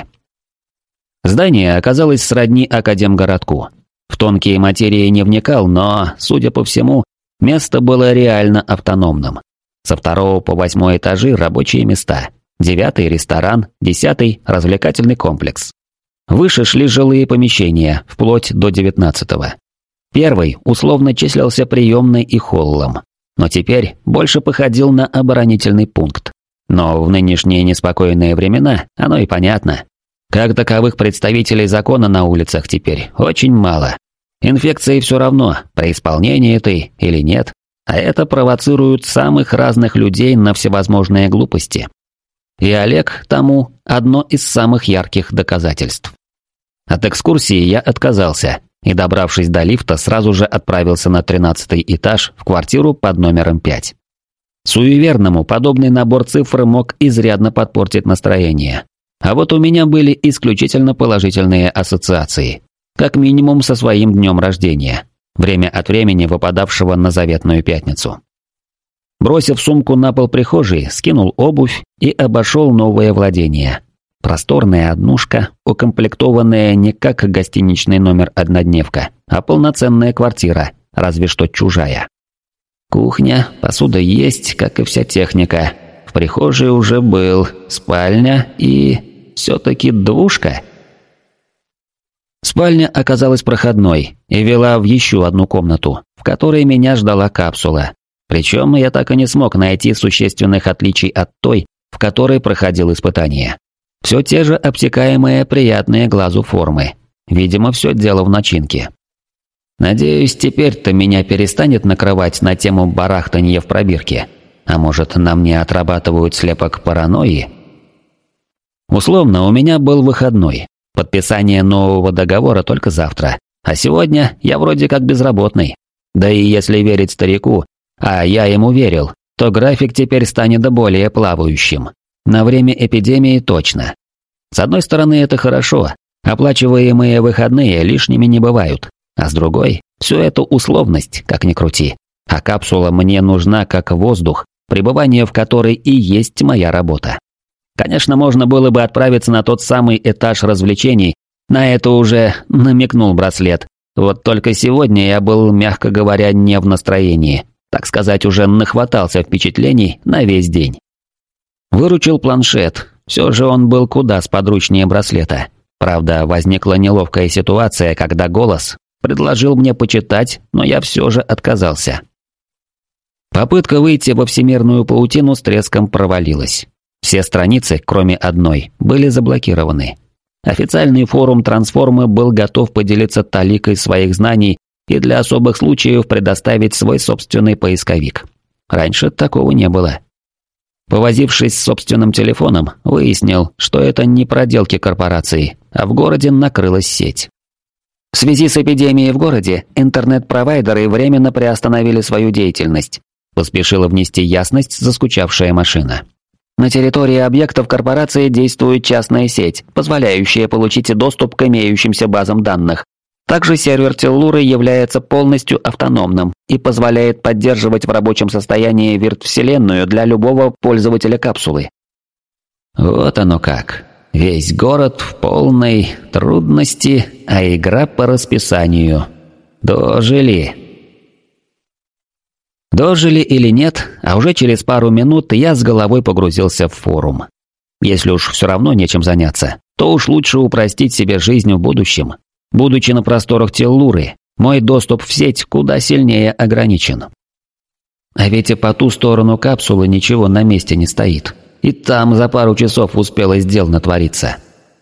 Здание оказалось сродни академгородку. В тонкие материи не вникал, но, судя по всему, место было реально автономным. Со второго по восьмой этажи рабочие места, девятый – ресторан, десятый – развлекательный комплекс. Выше шли жилые помещения, вплоть до девятнадцатого. Первый условно числился приемной и холлом, но теперь больше походил на оборонительный пункт. Но в нынешние неспокойные времена оно и понятно. Как таковых представителей закона на улицах теперь очень мало. Инфекции все равно, при исполнении ты или нет, а это провоцирует самых разных людей на всевозможные глупости. И Олег тому одно из самых ярких доказательств. От экскурсии я отказался и, добравшись до лифта, сразу же отправился на тринадцатый этаж в квартиру под номером пять. Суеверному подобный набор цифр мог изрядно подпортить настроение. А вот у меня были исключительно положительные ассоциации. Как минимум со своим днем рождения, время от времени выпадавшего на заветную пятницу. Бросив сумку на пол прихожей, скинул обувь и обошел новое владение. Просторная однушка, укомплектованная не как гостиничный номер-однодневка, а полноценная квартира, разве что чужая. Кухня, посуда есть, как и вся техника. В прихожей уже был, спальня и... все-таки двушка. Спальня оказалась проходной и вела в еще одну комнату, в которой меня ждала капсула. Причем я так и не смог найти существенных отличий от той, в которой проходил испытание. Все те же обтекаемые, приятные глазу формы. Видимо, все дело в начинке. Надеюсь, теперь-то меня перестанет накрывать на тему барахтанья в пробирке. А может, на мне отрабатывают слепок паранойи? Условно, у меня был выходной. Подписание нового договора только завтра. А сегодня я вроде как безработный. Да и если верить старику, а я ему верил, то график теперь станет более плавающим. На время эпидемии точно. С одной стороны, это хорошо. Оплачиваемые выходные лишними не бывают. А с другой, все это условность, как ни крути. А капсула мне нужна как воздух, пребывание в которой и есть моя работа. Конечно, можно было бы отправиться на тот самый этаж развлечений, на это уже намекнул браслет. Вот только сегодня я был, мягко говоря, не в настроении. Так сказать, уже нахватался впечатлений на весь день. Выручил планшет, все же он был куда сподручнее браслета. Правда, возникла неловкая ситуация, когда голос предложил мне почитать, но я все же отказался. Попытка выйти во всемирную паутину с треском провалилась. Все страницы, кроме одной, были заблокированы. Официальный форум Трансформы был готов поделиться таликой своих знаний и для особых случаев предоставить свой собственный поисковик. Раньше такого не было. Повозившись с собственным телефоном, выяснил, что это не проделки корпорации, а в городе накрылась сеть. В связи с эпидемией в городе, интернет-провайдеры временно приостановили свою деятельность. Поспешила внести ясность заскучавшая машина. На территории объектов корпорации действует частная сеть, позволяющая получить доступ к имеющимся базам данных. Также сервер Теллуры является полностью автономным и позволяет поддерживать в рабочем состоянии вирт-вселенную для любого пользователя капсулы. Вот оно как. Весь город в полной трудности, а игра по расписанию. Дожили. Дожили или нет, а уже через пару минут я с головой погрузился в форум. Если уж все равно нечем заняться, то уж лучше упростить себе жизнь в будущем. Будучи на просторах Теллуры, мой доступ в сеть куда сильнее ограничен. А ведь и по ту сторону капсулы ничего на месте не стоит. И там за пару часов успело дел натвориться.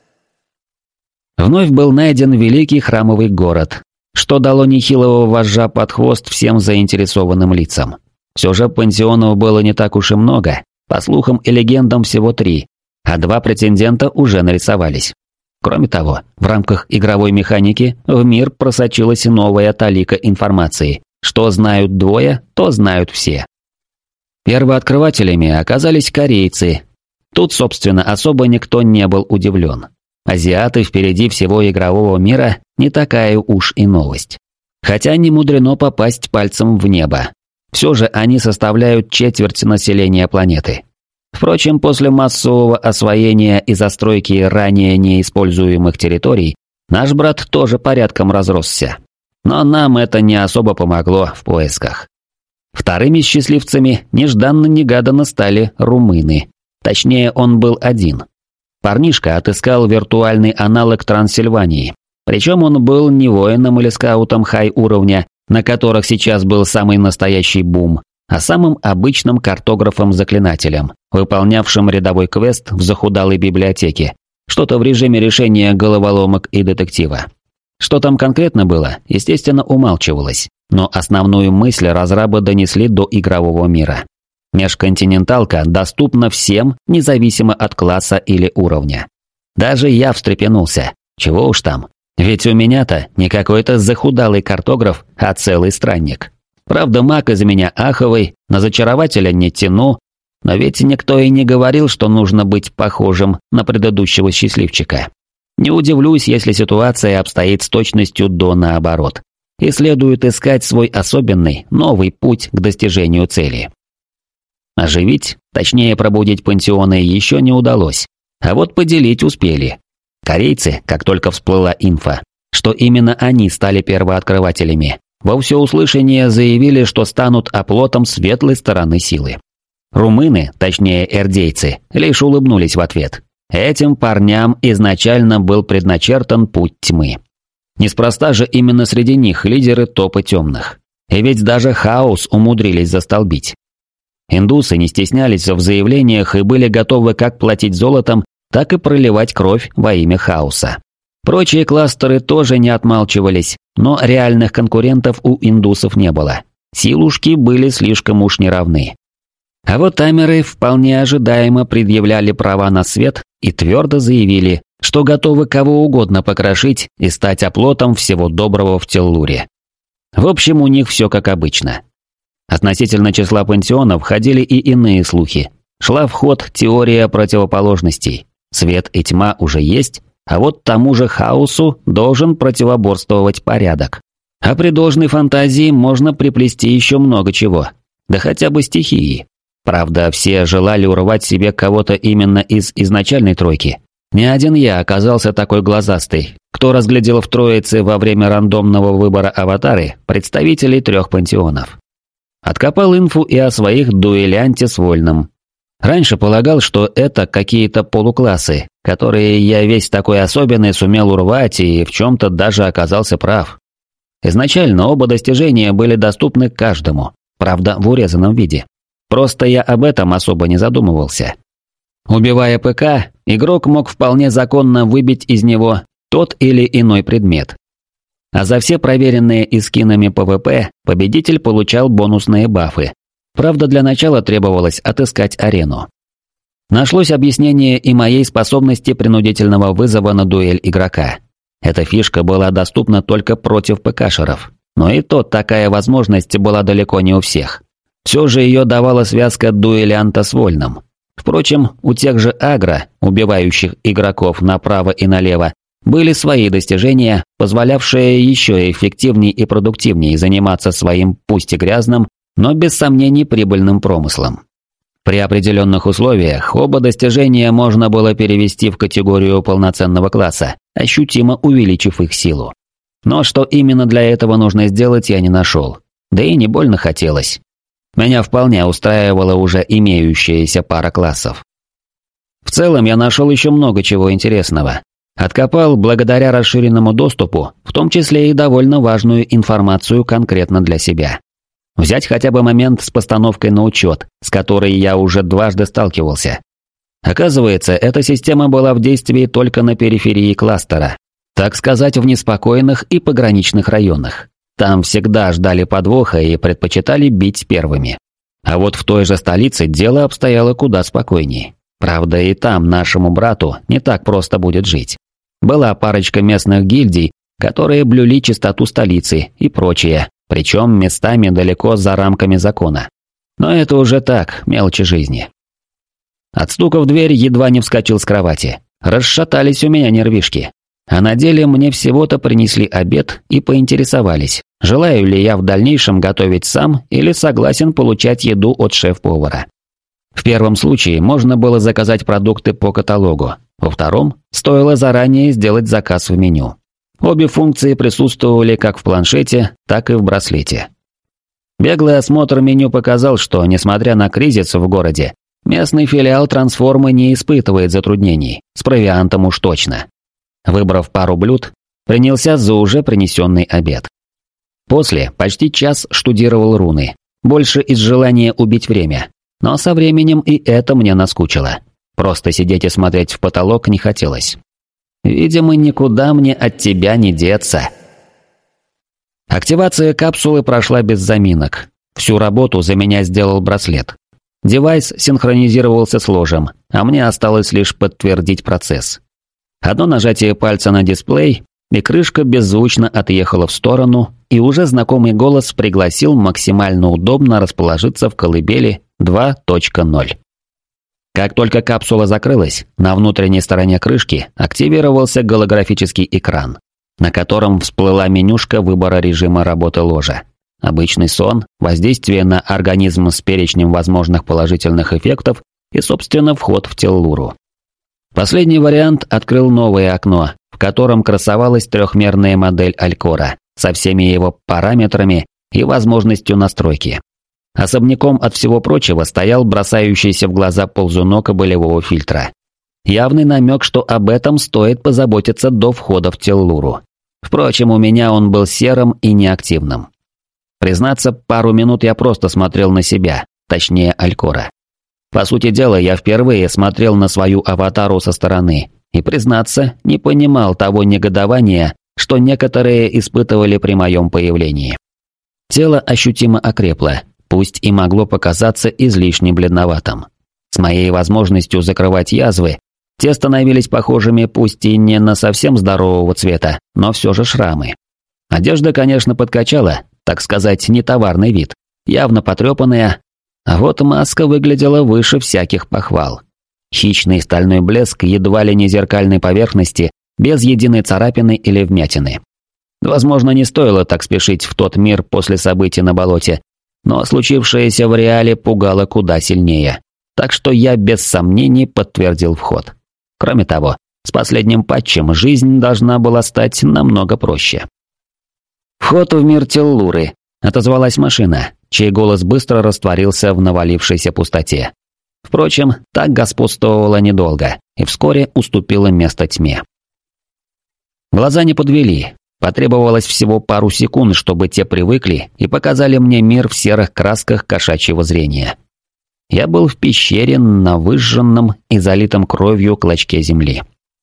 Вновь был найден великий храмовый город, что дало нехилого вожжа под хвост всем заинтересованным лицам. Все же пансионов было не так уж и много, по слухам и легендам всего три, а два претендента уже нарисовались. Кроме того, в рамках игровой механики в мир просочилась новая талика информации. Что знают двое, то знают все. Первооткрывателями оказались корейцы. Тут, собственно, особо никто не был удивлен. Азиаты впереди всего игрового мира не такая уж и новость. Хотя не мудрено попасть пальцем в небо. Все же они составляют четверть населения планеты. Впрочем, после массового освоения и застройки ранее неиспользуемых территорий, наш брат тоже порядком разросся. Но нам это не особо помогло в поисках. Вторыми счастливцами нежданно-негаданно стали румыны. Точнее, он был один. Парнишка отыскал виртуальный аналог Трансильвании. Причем он был не воином или скаутом хай-уровня, на которых сейчас был самый настоящий бум, а самым обычным картографом-заклинателем, выполнявшим рядовой квест в захудалой библиотеке, что-то в режиме решения головоломок и детектива. Что там конкретно было, естественно, умалчивалось, но основную мысль разрабы донесли до игрового мира. Межконтиненталка доступна всем, независимо от класса или уровня. Даже я встрепенулся, чего уж там, ведь у меня-то не какой-то захудалый картограф, а целый странник. Правда, маг из меня аховый, на зачарователя не тяну, но ведь никто и не говорил, что нужно быть похожим на предыдущего счастливчика. Не удивлюсь, если ситуация обстоит с точностью до наоборот, и следует искать свой особенный, новый путь к достижению цели. Оживить, точнее пробудить пансионы еще не удалось, А вот поделить успели. Корейцы, как только всплыла инфа, что именно они стали первооткрывателями, во всеуслышание заявили, что станут оплотом светлой стороны силы. Румыны, точнее эрдейцы, лишь улыбнулись в ответ. Этим парням изначально был предначертан путь тьмы. Неспроста же именно среди них лидеры топа темных. И ведь даже хаос умудрились застолбить. Индусы не стеснялись в заявлениях и были готовы как платить золотом, так и проливать кровь во имя хаоса. Прочие кластеры тоже не отмалчивались, но реальных конкурентов у индусов не было. Силушки были слишком уж неравны. А вот тамеры вполне ожидаемо предъявляли права на свет и твердо заявили, что готовы кого угодно покрошить и стать оплотом всего доброго в Теллуре. В общем, у них все как обычно. Относительно числа пансионов ходили и иные слухи. Шла в ход теория противоположностей. Свет и тьма уже есть, а вот тому же хаосу должен противоборствовать порядок. А при должной фантазии можно приплести еще много чего. Да хотя бы стихии. Правда, все желали урвать себе кого-то именно из изначальной тройки. Не один я оказался такой глазастый, кто разглядел в троице во время рандомного выбора аватары представителей трех пантеонов. Откопал инфу и о своих дуэлянте с Вольным. Раньше полагал, что это какие-то полуклассы, которые я весь такой особенный сумел урвать и в чем-то даже оказался прав. Изначально оба достижения были доступны каждому, правда в урезанном виде. Просто я об этом особо не задумывался. Убивая ПК, игрок мог вполне законно выбить из него тот или иной предмет. А за все проверенные искинами ПВП победитель получал бонусные бафы. Правда, для начала требовалось отыскать арену. Нашлось объяснение и моей способности принудительного вызова на дуэль игрока. Эта фишка была доступна только против ПКшеров, но и то такая возможность была далеко не у всех. Все же ее давала связка дуэлянта с Вольным. Впрочем, у тех же агро, убивающих игроков направо и налево, были свои достижения, позволявшие еще эффективнее и продуктивнее заниматься своим, пусть и грязным, но без сомнений прибыльным промыслом. При определенных условиях оба достижения можно было перевести в категорию полноценного класса, ощутимо увеличив их силу. Но что именно для этого нужно сделать, я не нашел. Да и не больно хотелось. Меня вполне устраивала уже имеющаяся пара классов. В целом я нашел еще много чего интересного. Откопал благодаря расширенному доступу, в том числе и довольно важную информацию конкретно для себя. Взять хотя бы момент с постановкой на учет, с которой я уже дважды сталкивался. Оказывается, эта система была в действии только на периферии кластера, так сказать, в неспокойных и пограничных районах. Там всегда ждали подвоха и предпочитали бить первыми. А вот в той же столице дело обстояло куда спокойнее. Правда, и там нашему брату не так просто будет жить. Была парочка местных гильдий, которые блюли чистоту столицы и прочее, причем местами далеко за рамками закона. Но это уже так, мелочи жизни. От стука в дверь едва не вскочил с кровати. Расшатались у меня нервишки. А на деле мне всего-то принесли обед и поинтересовались, желаю ли я в дальнейшем готовить сам или согласен получать еду от шеф-повара. В первом случае можно было заказать продукты по каталогу, во втором стоило заранее сделать заказ в меню. Обе функции присутствовали как в планшете, так и в браслете. Беглый осмотр меню показал, что, несмотря на кризис в городе, местный филиал трансформы не испытывает затруднений, с провиантом уж точно. Выбрав пару блюд, принялся за уже принесенный обед. После почти час штудировал руны, больше из желания убить время, но со временем и это мне наскучило. Просто сидеть и смотреть в потолок не хотелось. Видимо, никуда мне от тебя не деться. Активация капсулы прошла без заминок. Всю работу за меня сделал браслет. Девайс синхронизировался с ложем, а мне осталось лишь подтвердить процесс. Одно нажатие пальца на дисплей, и крышка беззвучно отъехала в сторону, и уже знакомый голос пригласил максимально удобно расположиться в колыбели два точка ноль. Как только капсула закрылась, на внутренней стороне крышки активировался голографический экран, на котором всплыла менюшка выбора режима работы ложа. Обычный сон, воздействие на организм с перечнем возможных положительных эффектов и, собственно, вход в Теллуру. Последний вариант открыл новое окно, в котором красовалась трехмерная модель Алькора со всеми его параметрами и возможностью настройки. Особняком от всего прочего стоял бросающийся в глаза ползунок болевого фильтра. Явный намек, что об этом стоит позаботиться до входа в Теллуру. Впрочем, у меня он был серым и неактивным. Признаться, пару минут я просто смотрел на себя, точнее Алькора. По сути дела, я впервые смотрел на свою аватару со стороны и, признаться, не понимал того негодования, что некоторые испытывали при моем появлении. Тело ощутимо окрепло, пусть и могло показаться излишне бледноватым. С моей возможностью закрывать язвы, те становились похожими пусть и не на совсем здорового цвета, но все же шрамы. Одежда, конечно, подкачала, так сказать, не товарный вид, явно потрепанная, а вот маска выглядела выше всяких похвал. Хищный стальной блеск едва ли не зеркальной поверхности, без единой царапины или вмятины. Возможно, не стоило так спешить в тот мир после событий на болоте, но случившееся в реале пугало куда сильнее. Так что я без сомнений подтвердил вход. Кроме того, с последним патчем жизнь должна была стать намного проще. «Вход в мир Теллуры», — отозвалась машина, чей голос быстро растворился в навалившейся пустоте. Впрочем, так господствовала недолго и вскоре уступила место тьме. Глаза не подвели. Потребовалось всего пару секунд, чтобы те привыкли и показали мне мир в серых красках кошачьего зрения. Я был в пещере на выжженном и залитом кровью клочке земли.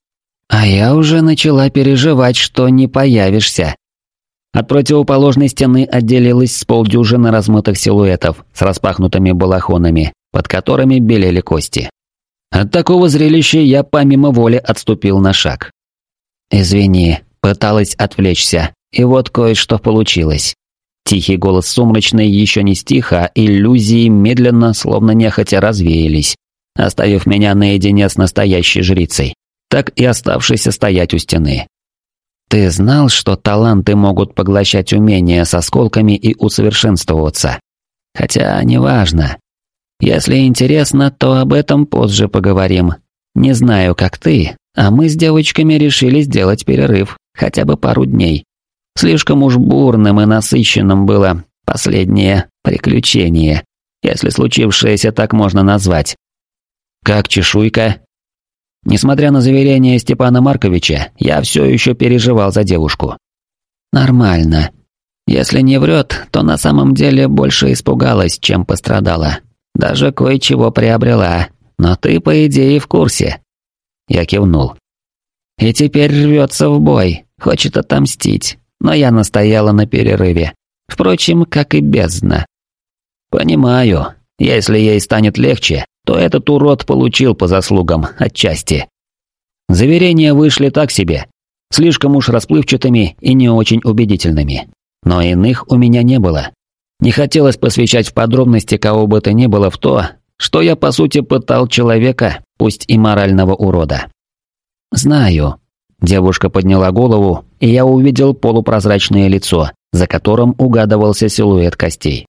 «А я уже начала переживать, что не появишься». От противоположной стены отделилось с полдюжины размытых силуэтов с распахнутыми балахонами, под которыми белели кости. От такого зрелища я помимо воли отступил на шаг. «Извини, пыталась отвлечься, и вот кое-что получилось». Тихий голос сумрачный еще не стих, а иллюзии медленно, словно нехотя, развеялись, оставив меня наедине с настоящей жрицей, так и оставшейся стоять у стены. «Ты знал, что таланты могут поглощать умения с осколками и усовершенствоваться? Хотя неважно. Если интересно, то об этом позже поговорим. Не знаю, как ты, а мы с девочками решили сделать перерыв, хотя бы пару дней. Слишком уж бурным и насыщенным было последнее приключение, если случившееся так можно назвать. Как чешуйка?» Несмотря на заверения Степана Марковича, я все еще переживал за девушку. «Нормально. Если не врет, то на самом деле больше испугалась, чем пострадала. Даже кое-чего приобрела, но ты, по идее, в курсе». Я кивнул. «И теперь рвется в бой, хочет отомстить, но я настояла на перерыве. Впрочем, как и бездна». «Понимаю. Если ей станет легче, то этот урод получил по заслугам отчасти». Заверения вышли так себе, слишком уж расплывчатыми и не очень убедительными. Но иных у меня не было. Не хотелось посвящать в подробности кого бы то ни было в то, что я по сути пытал человека, пусть и морального урода. «Знаю». Девушка подняла голову, и я увидел полупрозрачное лицо, за которым угадывался силуэт костей.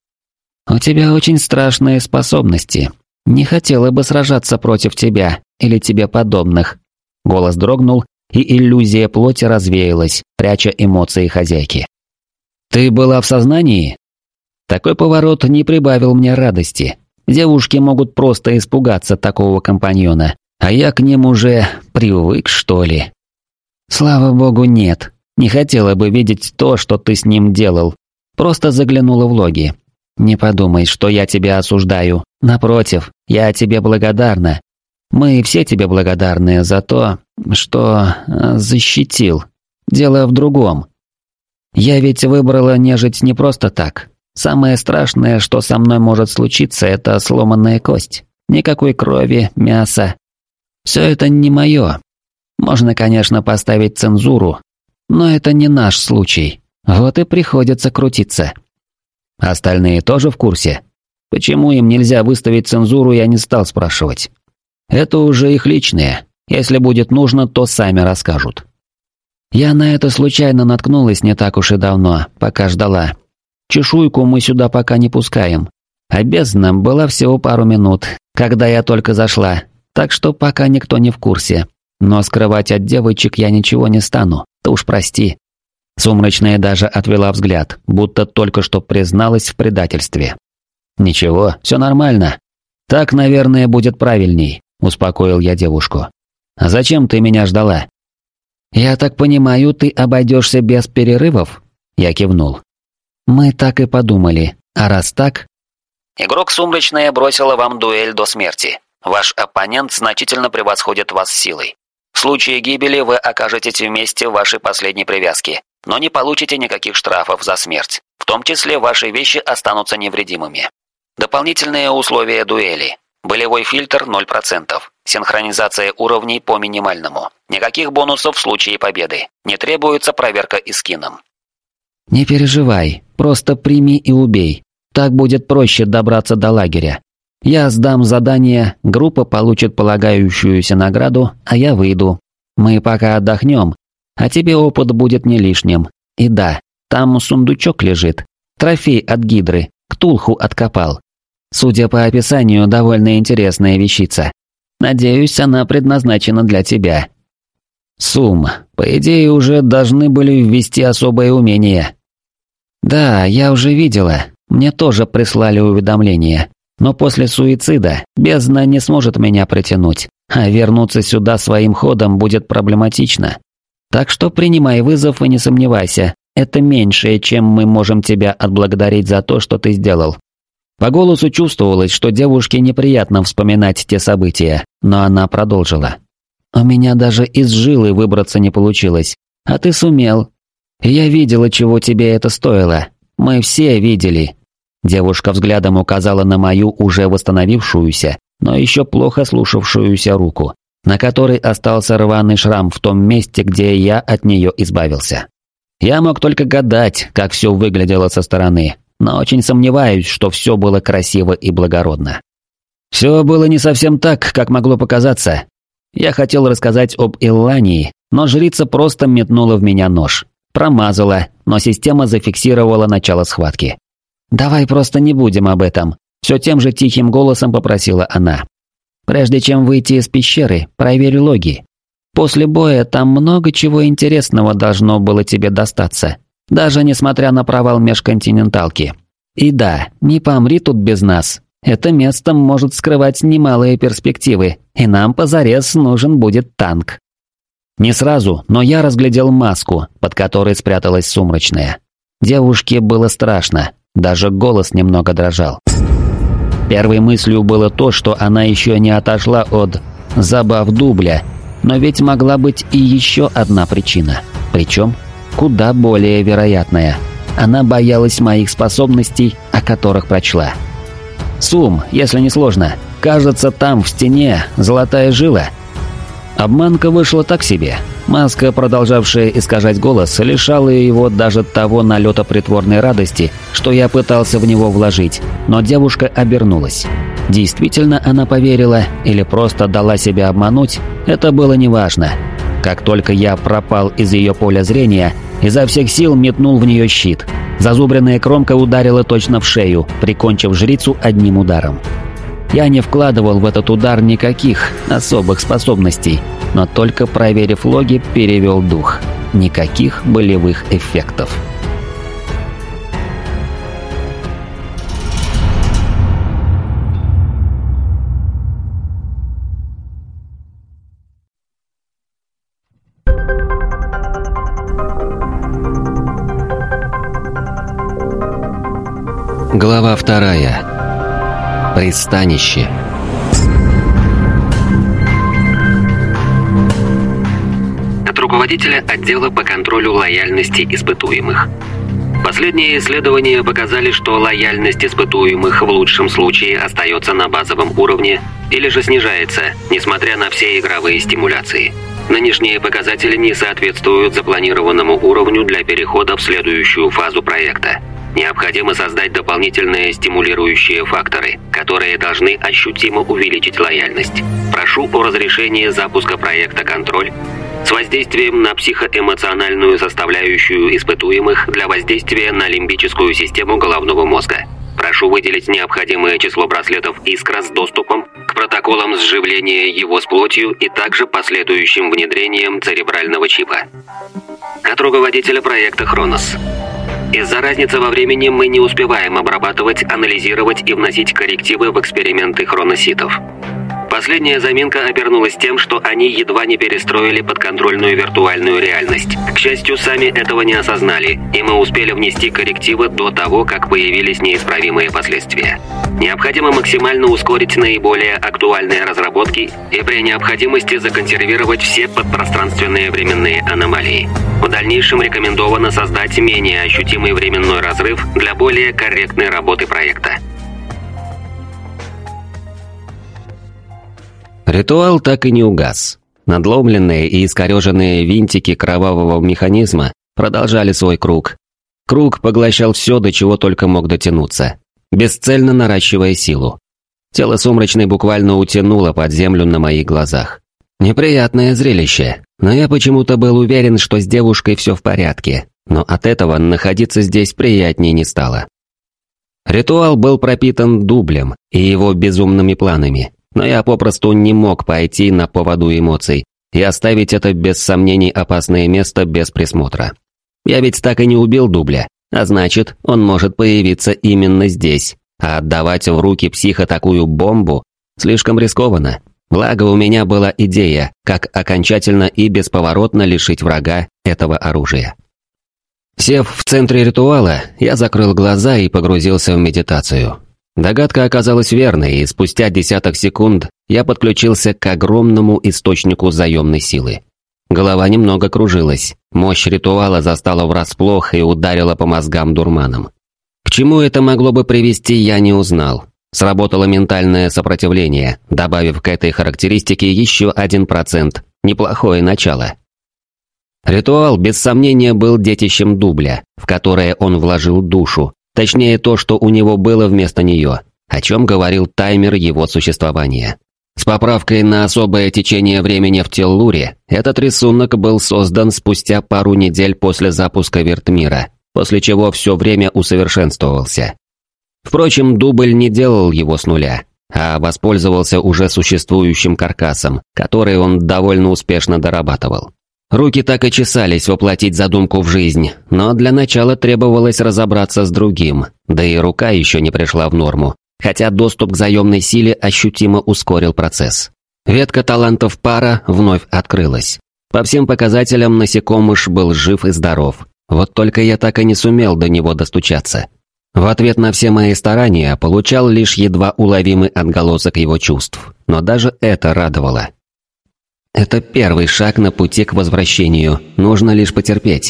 «У тебя очень страшные способности. Не хотела бы сражаться против тебя или тебе подобных». Голос дрогнул, и иллюзия плоти развеялась, пряча эмоции хозяйки. «Ты была в сознании?» Такой поворот не прибавил мне радости. Девушки могут просто испугаться такого компаньона, а я к ним уже привык, что ли. «Слава богу, нет. Не хотела бы видеть то, что ты с ним делал. Просто заглянула в логи. Не подумай, что я тебя осуждаю. Напротив, я тебе благодарна. Мы все тебе благодарны за то, что защитил. Дело в другом. Я ведь выбрала нежить не просто так. Самое страшное, что со мной может случиться, это сломанная кость. Никакой крови, мяса. Все это не мое. Можно, конечно, поставить цензуру, но это не наш случай. Вот и приходится крутиться». Остальные тоже в курсе? Почему им нельзя выставить цензуру, я не стал спрашивать. Это уже их личное. Если будет нужно, то сами расскажут. Я на это случайно наткнулась не так уж и давно, пока ждала. Чешуйку мы сюда пока не пускаем. А бездна была всего пару минут, когда я только зашла. так что пока никто не в курсе. Но скрывать от девочек я ничего не стану, ты уж прости». Сумрачная даже отвела взгляд, будто только что призналась в предательстве. «Ничего, все нормально. Так, наверное, будет правильней», – успокоил я девушку. «А зачем ты меня ждала?» «Я так понимаю, ты обойдешься без перерывов?» Я кивнул. «Мы так и подумали. А раз так...» «Игрок Сумрачная бросила вам дуэль до смерти. Ваш оппонент значительно превосходит вас силой. В случае гибели вы окажетесь вместе в вашей последней привязке, но не получите никаких штрафов за смерть. В том числе ваши вещи останутся невредимыми. Дополнительные условия дуэли. Болевой фильтр ноль процентов. Синхронизация уровней по минимальному. Никаких бонусов в случае победы. Не требуется проверка искином». «Не переживай, просто прими и убей. Так будет проще добраться до лагеря. Я сдам задание, группа получит полагающуюся награду, а я выйду. Мы пока отдохнем, а тебе опыт будет не лишним. И да, там сундучок лежит. Трофей от гидры, ктулху откопал. Судя по описанию, довольно интересная вещица. Надеюсь, она предназначена для тебя». «Сум, по идее, уже должны были ввести особое умение». «Да, я уже видела. Мне тоже прислали уведомление. Но после суицида бездна не сможет меня притянуть, а вернуться сюда своим ходом будет проблематично. Так что принимай вызов и не сомневайся, это меньшее, чем мы можем тебя отблагодарить за то, что ты сделал». По голосу чувствовалось, что девушке неприятно вспоминать те события, но она продолжила. «У меня даже из жилы выбраться не получилось, а ты сумел. Я видела, чего тебе это стоило. Мы все видели». Девушка взглядом указала на мою уже восстановившуюся, но еще плохо слушавшуюся руку, на которой остался рваный шрам в том месте, где я от нее избавился. Я мог только гадать, как все выглядело со стороны, но очень сомневаюсь, что все было красиво и благородно. Все было не совсем так, как могло показаться. Я хотел рассказать об Иллании, но жрица просто метнула в меня нож. Промазала, но система зафиксировала начало схватки. «Давай просто не будем об этом», – все тем же тихим голосом попросила она. «Прежде чем выйти из пещеры, проверь логи. После боя там много чего интересного должно было тебе достаться, даже несмотря на провал межконтиненталки. И да, не помри тут без нас. Это место может скрывать немалые перспективы, и нам позарез нужен будет танк». Не сразу, но я разглядел маску, под которой спряталась Сумрачная. Девушке было страшно, даже голос немного дрожал. Первой мыслью было то, что она еще не отошла от забав дубля, но ведь могла быть и еще одна причина, причем куда более вероятная. Она боялась моих способностей, о которых прочла. «Сум, если не сложно, кажется, там в стене золотая жила». Обманка вышла так себе. Маска, продолжавшая искажать голос, лишала его даже того налета притворной радости, что я пытался в него вложить, но девушка обернулась. Действительно она поверила или просто дала себя обмануть, это было неважно. Как только я пропал из ее поля зрения, изо всех сил метнул в нее щит. Зазубренная кромка ударила точно в шею, прикончив жрицу одним ударом. Я не вкладывал в этот удар никаких особых способностей, но только проверив логи, перевел дух. Никаких болевых эффектов. Глава вторая. Пристанище. От руководителя отдела по контролю лояльности испытуемых. Последние исследования показали, что лояльность испытуемых в лучшем случае остается на базовом уровне или же снижается, несмотря на все игровые стимуляции. Нынешние показатели не соответствуют запланированному уровню для перехода в следующую фазу проекта. Необходимо создать дополнительные стимулирующие факторы, которые должны ощутимо увеличить лояльность. Прошу о разрешении запуска проекта «Контроль» с воздействием на психоэмоциональную составляющую испытуемых для воздействия на лимбическую систему головного мозга. Прошу прошу выделить необходимое число браслетов «Искра» с доступом к протоколам сживления его с плотью и также последующим внедрением церебрального чипа. От руководителя проекта «Хронос». Из-за разницы во времени мы не успеваем обрабатывать, анализировать и вносить коррективы в эксперименты хроноситов. Последняя заминка обернулась тем, что они едва не перестроили подконтрольную виртуальную реальность. К счастью, сами этого не осознали, и мы успели внести коррективы до того, как появились неисправимые последствия. Необходимо максимально ускорить наиболее актуальные разработки и при необходимости законсервировать все подпространственные временные аномалии. В дальнейшем рекомендовано создать менее ощутимый временной разрыв для более корректной работы проекта. Ритуал так и не угас. Надломленные и искореженные винтики кровавого механизма продолжали свой круг. Круг поглощал все, до чего только мог дотянуться, бесцельно наращивая силу. Тело Сумрачной буквально утянуло под землю на моих глазах. Неприятное зрелище, но я почему-то был уверен, что с девушкой все в порядке, но от этого находиться здесь приятнее не стало. Ритуал был пропитан дублем и его безумными планами. Но я попросту не мог пойти на поводу эмоций и оставить это без сомнений опасное место без присмотра. Я ведь так и не убил дубля, а значит, он может появиться именно здесь, а отдавать в руки психа такую бомбу слишком рискованно. Благо у меня была идея, как окончательно и бесповоротно лишить врага этого оружия. Сев в центре ритуала, я закрыл глаза и погрузился в медитацию. Догадка оказалась верной, и спустя десяток секунд я подключился к огромному источнику заемной силы. Голова немного кружилась, мощь ритуала застала врасплох и ударила по мозгам дурманом. К чему это могло бы привести, я не узнал. Сработало ментальное сопротивление, добавив к этой характеристике еще один процент. Неплохое начало. Ритуал, без сомнения, был детищем дубля, в которое он вложил душу. Точнее, то, что у него было вместо нее, о чем говорил таймер его существования. С поправкой на особое течение времени в Теллуре, этот рисунок был создан спустя пару недель после запуска Виртмира, после чего все время усовершенствовался. Впрочем, дубль не делал его с нуля, а воспользовался уже существующим каркасом, который он довольно успешно дорабатывал. Руки так и чесались воплотить задумку в жизнь, но для начала требовалось разобраться с другим, да и рука еще не пришла в норму, хотя доступ к заемной силе ощутимо ускорил процесс. Ветка талантов пара вновь открылась. По всем показателям насекомыш был жив и здоров, вот только я так и не сумел до него достучаться. В ответ на все мои старания получал лишь едва уловимый отголосок его чувств, но даже это радовало. Это первый шаг на пути к возвращению, нужно лишь потерпеть.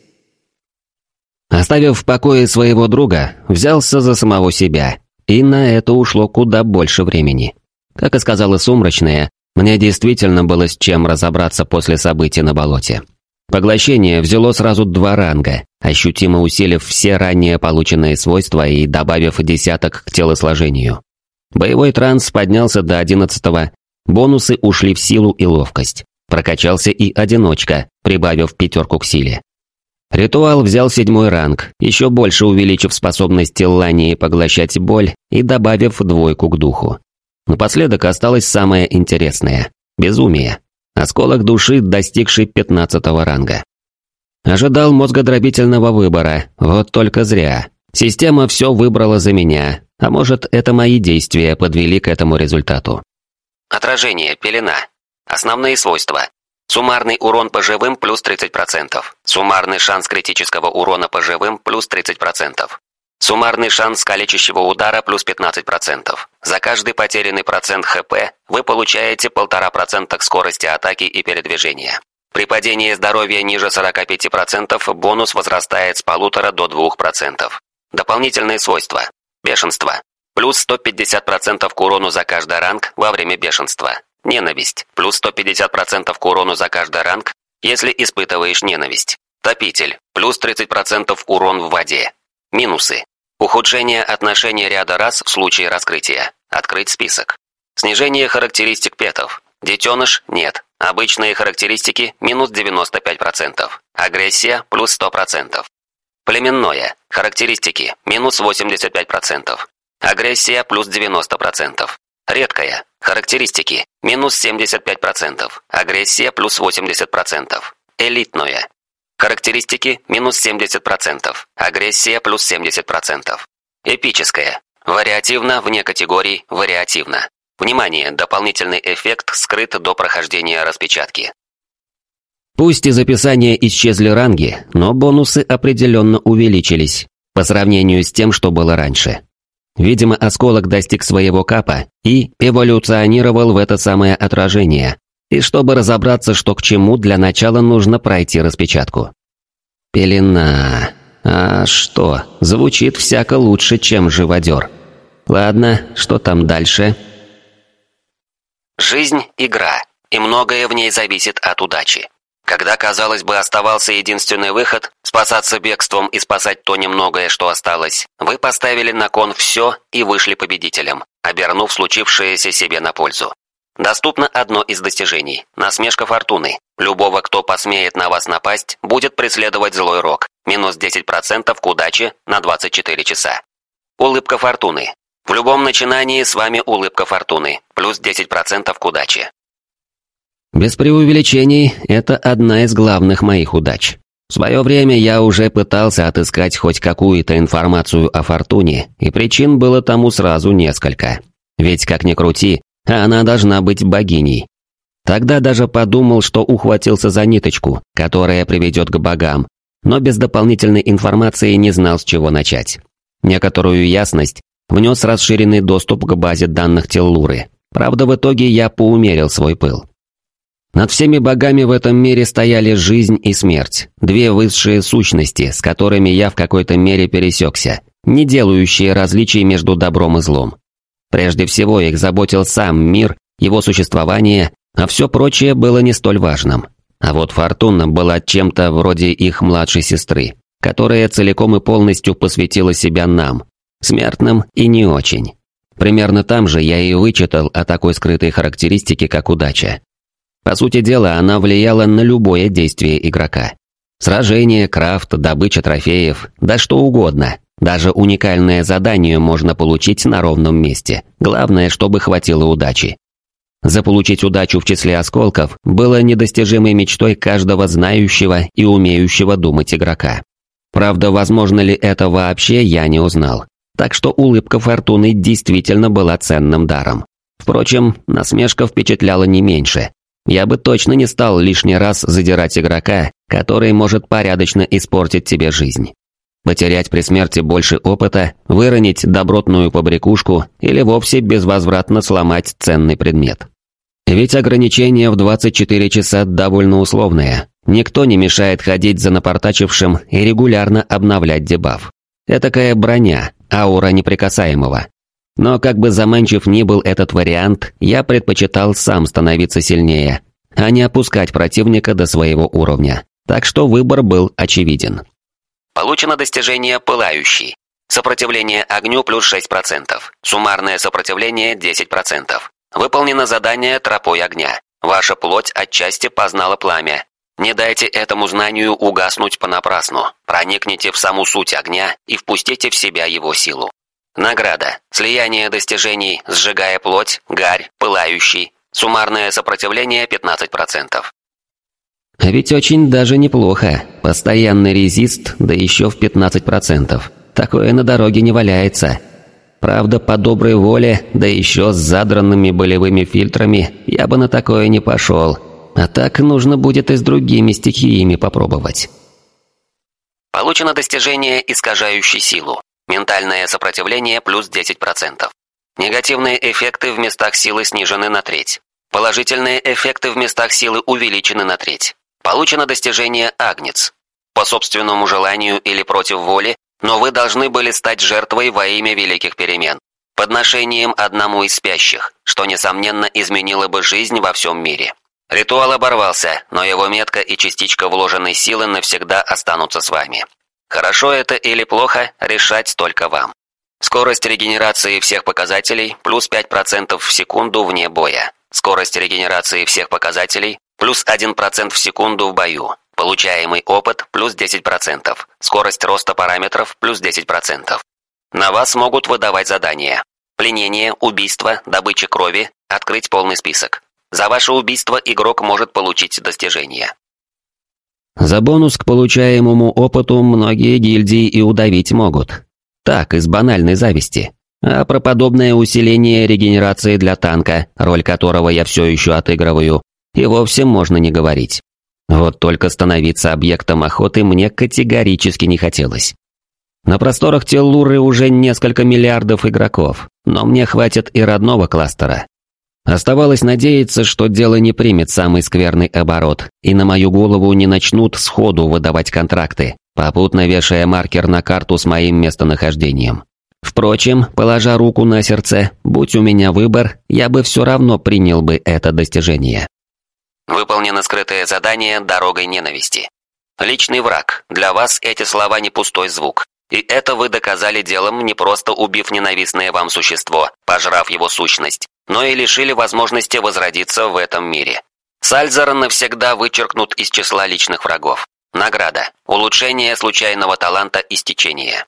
Оставив в покое своего друга, взялся за самого себя, и на это ушло куда больше времени. Как и сказала Сумрачная, мне действительно было с чем разобраться после событий на болоте. Поглощение взяло сразу два ранга, ощутимо усилив все ранее полученные свойства и добавив десяток к телосложению. Боевой транс поднялся до одиннадцатого, бонусы ушли в силу и ловкость. Прокачался и одиночка, прибавив пятерку к силе. Ритуал взял седьмой ранг, еще больше увеличив способность Лании поглощать боль и добавив двойку к духу. Напоследок осталось самое интересное – безумие. Осколок души, достигший пятнадцатого ранга. Ожидал мозгодробительного выбора, вот только зря. Система все выбрала за меня, а может, это мои действия подвели к этому результату. Отражение, пелена. Основные свойства. Суммарный урон по живым плюс тридцать процентов. Суммарный шанс критического урона по живым плюс тридцать процентов. Суммарный шанс калечащего удара плюс пятнадцать процентов. За каждый потерянный процент ХП вы получаете полтора процента к скорости атаки и передвижения. При падении здоровья ниже сорока пяти процентов бонус возрастает с полутора до двух процентов. Дополнительные свойства. Бешенство. Плюс сто пятьдесят процентов к урону за каждый ранг во время бешенства. Ненависть. Плюс сто пятьдесят процентов к урону за каждый ранг, если испытываешь ненависть. Топитель. Плюс тридцать процентов урон в воде. Минусы. Ухудшение отношения ряда рас в случае раскрытия. Открыть список. Снижение характеристик петов. Детеныш – нет. Обычные характеристики – минус девяносто пять процентов. Агрессия – плюс сто процентов. Племенное. Характеристики – минус восемьдесят пять процентов. Агрессия плюс девяносто процентов. Редкая. Характеристики минус семьдесят пять процентов. Агрессия плюс восемьдесят процентов. Элитное. Характеристики минус семьдесят процентов. Агрессия плюс семьдесят процентов. Эпическое. Вариативно вне категорий вариативно. Внимание, дополнительный эффект скрыт до прохождения распечатки. Пусть из описания исчезли ранги, но бонусы определенно увеличились по сравнению с тем, что было раньше. Видимо, осколок достиг своего капа и эволюционировал в это самое отражение. И чтобы разобраться, что к чему, для начала нужно пройти распечатку. Пелена. А что? Звучит всяко лучше, чем живодер. Ладно, что там дальше? Жизнь – игра, и многое в ней зависит от удачи. Когда, казалось бы, оставался единственный выход – спасаться бегством и спасать то немногое, что осталось, вы поставили на кон все и вышли победителем, обернув случившееся себе на пользу. Доступно одно из достижений – насмешка фортуны. Любого, кто посмеет на вас напасть, будет преследовать злой рок. Минус десять процентов к удаче на двадцать четыре часа. Улыбка фортуны. В любом начинании с вами улыбка фортуны. Плюс десять процентов к удаче. Без преувеличений, это одна из главных моих удач. В свое время я уже пытался отыскать хоть какую-то информацию о фортуне, и причин было тому сразу несколько. Ведь, как ни крути, она должна быть богиней. Тогда даже подумал, что ухватился за ниточку, которая приведет к богам, но без дополнительной информации не знал, с чего начать. Некоторую ясность внес расширенный доступ к базе данных Теллуры. Правда, в итоге я поумерил свой пыл. Над всеми богами в этом мире стояли жизнь и смерть, две высшие сущности, с которыми я в какой-то мере пересекся, не делающие различий между добром и злом. Прежде всего их заботил сам мир, его существование, а все прочее было не столь важным. А вот Фортуна была чем-то вроде их младшей сестры, которая целиком и полностью посвятила себя нам, смертным и не очень. Примерно там же я и вычитал о такой скрытой характеристике, как удача. По сути дела, она влияла на любое действие игрока. Сражение, крафт, добыча трофеев, да что угодно. Даже уникальное задание можно получить на ровном месте. Главное, чтобы хватило удачи. Заполучить удачу в числе осколков было недостижимой мечтой каждого знающего и умеющего думать игрока. Правда, возможно ли это вообще, я не узнал. Так что улыбка фортуны действительно была ценным даром. Впрочем, насмешка впечатляла не меньше. Я бы точно не стал лишний раз задирать игрока, который может порядочно испортить тебе жизнь. Потерять при смерти больше опыта, выронить добротную побрякушку или вовсе безвозвратно сломать ценный предмет. Ведь ограничение в двадцать четыре часа довольно условное. Никто не мешает ходить за напортачившим и регулярно обновлять дебаф. Этакая броня, аура неприкасаемого. Но как бы заманчив ни был этот вариант, я предпочитал сам становиться сильнее, а не опускать противника до своего уровня. Так что выбор был очевиден. Получено достижение «Пылающий». Сопротивление огню плюс шесть процентов. Суммарное сопротивление десять процентов. Выполнено задание «Тропой огня». Ваша плоть отчасти познала пламя. Не дайте этому знанию угаснуть понапрасну. Проникните в саму суть огня и впустите в себя его силу. Награда. Слияние достижений «Сжигая плоть», «Гарь», «Пылающий». Суммарное сопротивление пятнадцать процентов. А ведь очень даже неплохо. Постоянный резист, да еще в пятнадцать процентов. Такое на дороге не валяется. Правда, по доброй воле, да еще с задранными болевыми фильтрами, я бы на такое не пошел. А так нужно будет и с другими стихиями попробовать. Получено достижение «Искажающий силу». Ментальное сопротивление плюс десять процентов. Негативные эффекты в местах силы снижены на треть. Положительные эффекты в местах силы увеличены на треть. Получено достижение «Агнец». По собственному желанию или против воли, но вы должны были стать жертвой во имя великих перемен. Подношением одному из спящих, что, несомненно, изменило бы жизнь во всем мире. Ритуал оборвался, но его метка и частичка вложенной силы навсегда останутся с вами. Хорошо это или плохо, решать только вам. Скорость регенерации всех показателей плюс пять процентов в секунду вне боя. Скорость регенерации всех показателей плюс один процент в секунду в бою. Получаемый опыт плюс десять процентов. Скорость роста параметров плюс десять процентов. На вас могут выдавать задания. Пленение, убийство, добыча крови, открыть полный список. За ваше убийство игрок может получить достижение. За бонус к получаемому опыту многие гильдии и удавить могут. Так, из банальной зависти. А про подобное усиление регенерации для танка, роль которого я все еще отыгрываю, и вовсе можно не говорить. Вот только становиться объектом охоты мне категорически не хотелось. На просторах Теллуры уже несколько миллиардов игроков, но мне хватит и родного кластера. Оставалось надеяться, что дело не примет самый скверный оборот, и на мою голову не начнут сходу выдавать контракты, попутно вешая маркер на карту с моим местонахождением. Впрочем, положа руку на сердце, будь у меня выбор, я бы все равно принял бы это достижение. Выполнено скрытое задание «Дорогой ненависти». Личный враг. Для вас эти слова не пустой звук. И это вы доказали делом, не просто убив ненавистное вам существо, пожрав его сущность, но и лишили возможности возродиться в этом мире. Сальзар навсегда вычеркнут из числа личных врагов. Награда. Улучшение случайного таланта истечения.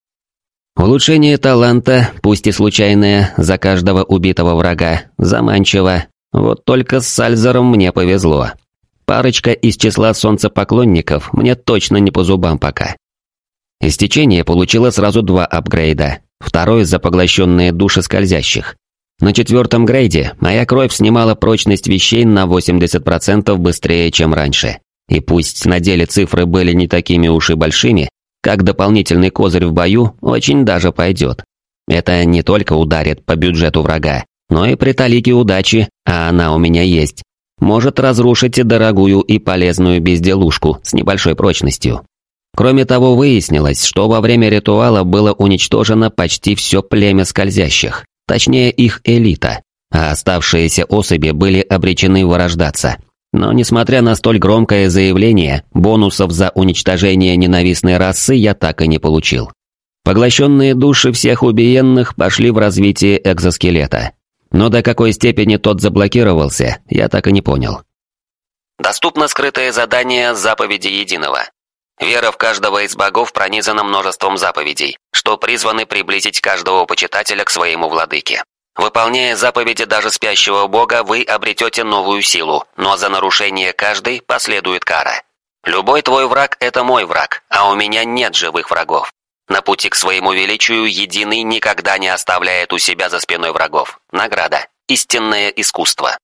Улучшение таланта, пусть и случайное, за каждого убитого врага, заманчиво. Вот только с Сальзаром мне повезло. Парочка из числа солнцепоклонников мне точно не по зубам пока. Истечение получило сразу два апгрейда, второй за поглощенные души скользящих. На четвертом грейде моя кровь снимала прочность вещей на восемьдесят процентов быстрее, чем раньше. И пусть на деле цифры были не такими уж и большими, как дополнительный козырь в бою очень даже пойдет. Это не только ударит по бюджету врага, но и при талике удачи, а она у меня есть, может разрушить и дорогую и полезную безделушку с небольшой прочностью. Кроме того, выяснилось, что во время ритуала было уничтожено почти все племя скользящих, точнее их элита, а оставшиеся особи были обречены вырождаться. Но несмотря на столь громкое заявление, бонусов за уничтожение ненавистной расы я так и не получил. Поглощенные души всех убиенных пошли в развитие экзоскелета. Но до какой степени тот заблокировался, я так и не понял. Доступно скрытое задание «Заповеди Единого». Вера в каждого из богов пронизана множеством заповедей, что призваны приблизить каждого почитателя к своему владыке. Выполняя заповеди даже спящего бога, вы обретете новую силу, но за нарушение каждой последует кара. Любой твой враг – это мой враг, а у меня нет живых врагов. На пути к своему величию Единый никогда не оставляет у себя за спиной врагов. Награда – истинное искусство.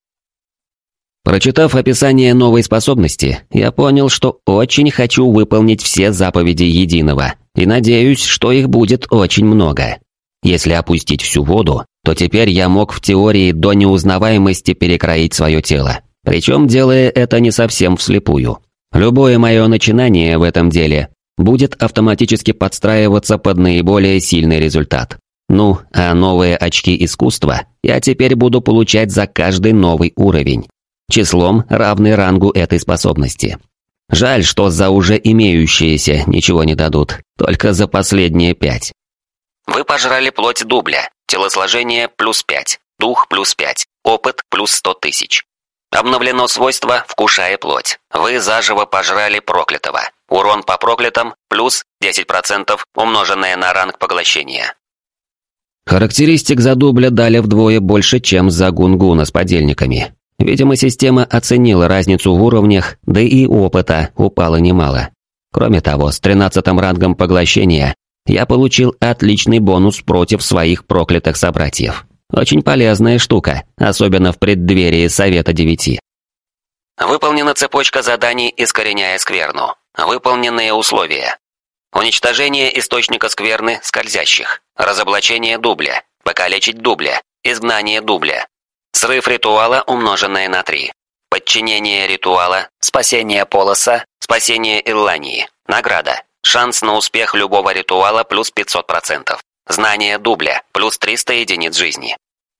Прочитав описание новой способности, я понял, что очень хочу выполнить все заповеди Единого, и надеюсь, что их будет очень много. Если опустить всю воду, то теперь я мог в теории до неузнаваемости перекроить свое тело, причем делая это не совсем вслепую. Любое мое начинание в этом деле будет автоматически подстраиваться под наиболее сильный результат. Ну, а новые очки искусства я теперь буду получать за каждый новый уровень, числом, равный рангу этой способности. Жаль, что за уже имеющиеся ничего не дадут, только за последние пять. Вы пожрали плоть дубля, телосложение плюс пять, дух плюс пять, опыт плюс сто тысяч. Обновлено свойство «Вкушая плоть». Вы заживо пожрали проклятого. Урон по проклятым плюс десять процентов, умноженное на ранг поглощения. Характеристик за дубля дали вдвое больше, чем за Гунгуна с подельниками. Видимо, система оценила разницу в уровнях, да и опыта упало немало. Кроме того, с тринадцатым рангом поглощения я получил отличный бонус против своих проклятых собратьев. Очень полезная штука, особенно в преддверии Совета Девяти. Выполнена цепочка заданий «Искореняя скверну». Выполненные условия. Уничтожение источника скверны скользящих. Разоблачение дубля. Покалечить дубля. Изгнание дубля. Срыв ритуала, умноженное на три. Подчинение ритуала. Спасение полоса. Спасение Иллании. Награда. Шанс на успех любого ритуала плюс пятьсот процентов. Знание дубля плюс триста единиц жизни.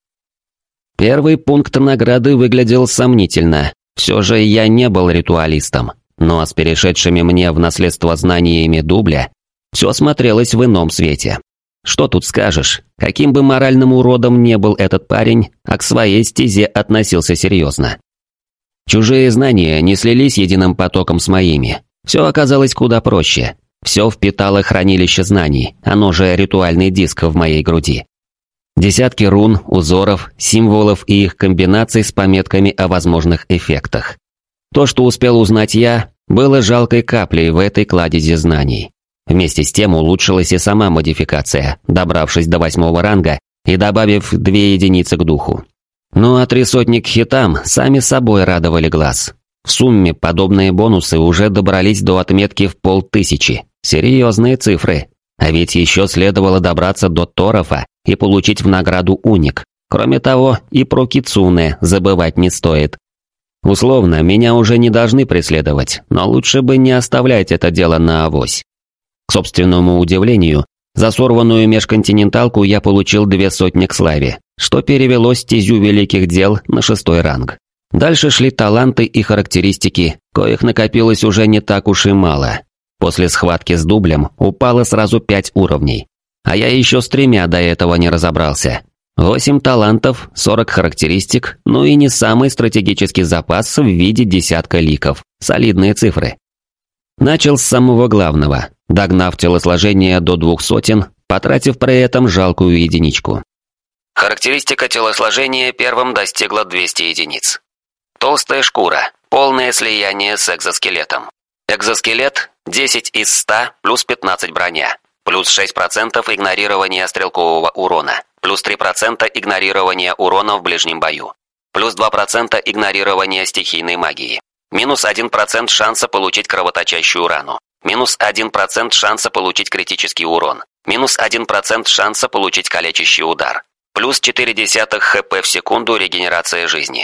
Первый пункт награды выглядел сомнительно. Все же я не был ритуалистом. Но с перешедшими мне в наследство знаниями дубля все смотрелось в ином свете. Что тут скажешь, каким бы моральным уродом не был этот парень, а к своей стезе относился серьезно. Чужие знания не слились единым потоком с моими. Все оказалось куда проще. Все впитало хранилище знаний, оно же ритуальный диск в моей груди. Десятки рун, узоров, символов и их комбинаций с пометками о возможных эффектах. То, что успел узнать я, было жалкой каплей в этой кладези знаний. Вместе с тем улучшилась и сама модификация, добравшись до восьмого ранга и добавив две единицы к духу. Ну а три сотни к хитам сами собой радовали глаз. В сумме подобные бонусы уже добрались до отметки в полтысячи. Серьезные цифры. А ведь еще следовало добраться до Торрофа и получить в награду уник. Кроме того, и про Кицуне забывать не стоит. Условно, меня уже не должны преследовать, но лучше бы не оставлять это дело на авось. К собственному удивлению, за сорванную межконтиненталку я получил две сотни к славе, что перевело стезю великих дел на шестой ранг. Дальше шли таланты и характеристики, коих накопилось уже не так уж и мало. После схватки с дублем упало сразу пять уровней. А я еще с тремя до этого не разобрался. Восемь талантов, сорок характеристик, ну и не самый стратегический запас в виде десятка ликов. Солидные цифры. Начал с самого главного, догнав телосложение до двух сотен, потратив при этом жалкую единичку. Характеристика телосложения первым достигла двести единиц. Толстая шкура, полное слияние с экзоскелетом. Экзоскелет десять из ста плюс пятнадцать броня, плюс шесть процентов игнорирования стрелкового урона, плюс три процента игнорирования урона в ближнем бою, плюс два процента игнорирования стихийной магии, минус один процент шанса получить кровоточащую рану, минус один процент шанса получить критический урон, минус один процент шанса получить калечащий удар, плюс четыре десятых хп в секунду регенерация жизни.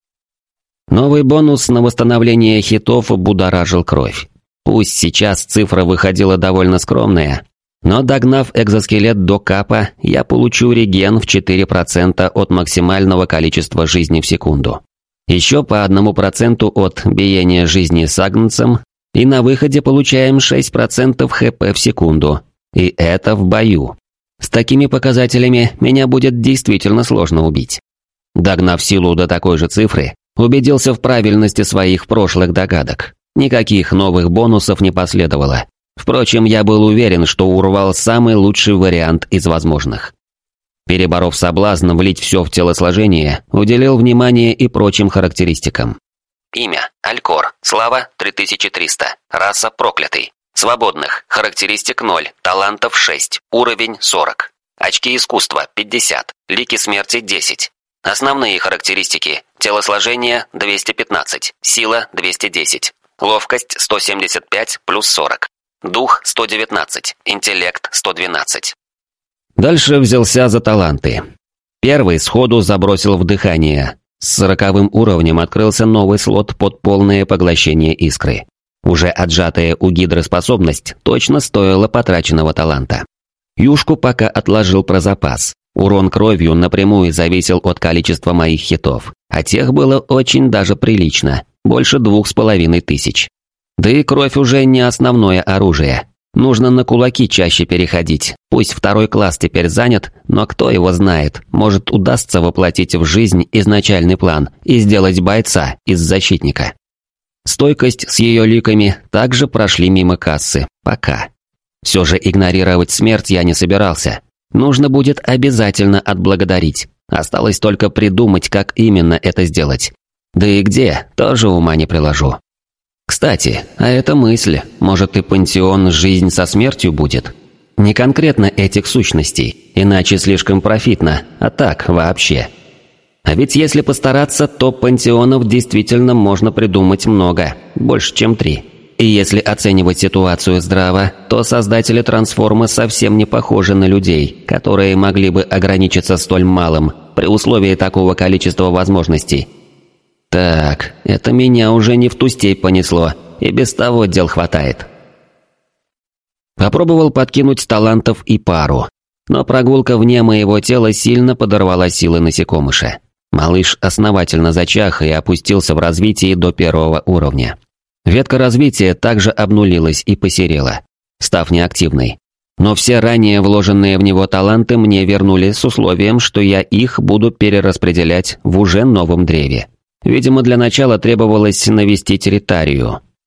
Новый бонус на восстановление хитов будоражил кровь. Пусть сейчас цифра выходила довольно скромная, но догнав экзоскелет до капа, я получу реген в четыре процента от максимального количества жизни в секунду. Еще по одному проценту от биения жизни с агнцем, и на выходе получаем шесть процентов хп в секунду. И это в бою. С такими показателями меня будет действительно сложно убить. Догнав силу до такой же цифры, убедился в правильности своих прошлых догадок. Никаких новых бонусов не последовало. Впрочем, я был уверен, что урвал самый лучший вариант из возможных. Переборов соблазн влить все в телосложение, уделил внимание и прочим характеристикам. Имя – Алькор, слава – три тысячи триста, раса – проклятый. Свободных, характеристик ноль, талантов шесть, уровень сорок. Очки искусства – пятьдесят, лики смерти – десять. Основные характеристики – телосложение – двести пятнадцать, сила – двести десять, ловкость – сто семьдесят пять плюс сорок, дух – сто девятнадцать, интеллект – сто двенадцать. Дальше взялся за таланты. Первый сходу забросил в дыхание. С сороковым уровнем открылся новый слот под полное поглощение искры. Уже отжатая у гидры способность точно стоила потраченного таланта. Юшку пока отложил про запас. Урон кровью напрямую зависел от количества моих хитов, а тех было очень даже прилично, больше двух с половиной тысяч. Да и кровь уже не основное оружие. Нужно на кулаки чаще переходить, пусть второй класс теперь занят, но кто его знает, может удастся воплотить в жизнь изначальный план и сделать бойца из защитника. Стойкость с ее ликами также прошли мимо кассы, пока. Все же игнорировать смерть я не собирался. Нужно будет обязательно отблагодарить. Осталось только придумать, как именно это сделать. Да и где, тоже ума не приложу. Кстати, а это мысль. Может и пантеон «Жизнь со смертью» будет? Не конкретно этих сущностей, иначе слишком профитно, а так вообще. А ведь если постараться, то пантеонов действительно можно придумать много, больше чем три. И если оценивать ситуацию здраво, то создатели трансформа совсем не похожи на людей, которые могли бы ограничиться столь малым, при условии такого количества возможностей. Так, это меня уже не в ту степь понесло, и без того дел хватает. Попробовал подкинуть талантов и пару, но прогулка вне моего тела сильно подорвала силы насекомыша. Малыш основательно зачах и опустился в развитии до первого уровня. Ветка развития также обнулилась и посерела, став неактивной. Но все ранее вложенные в него таланты мне вернули с условием, что я их буду перераспределять в уже новом древе. Видимо, для начала требовалось навестить Ритарию.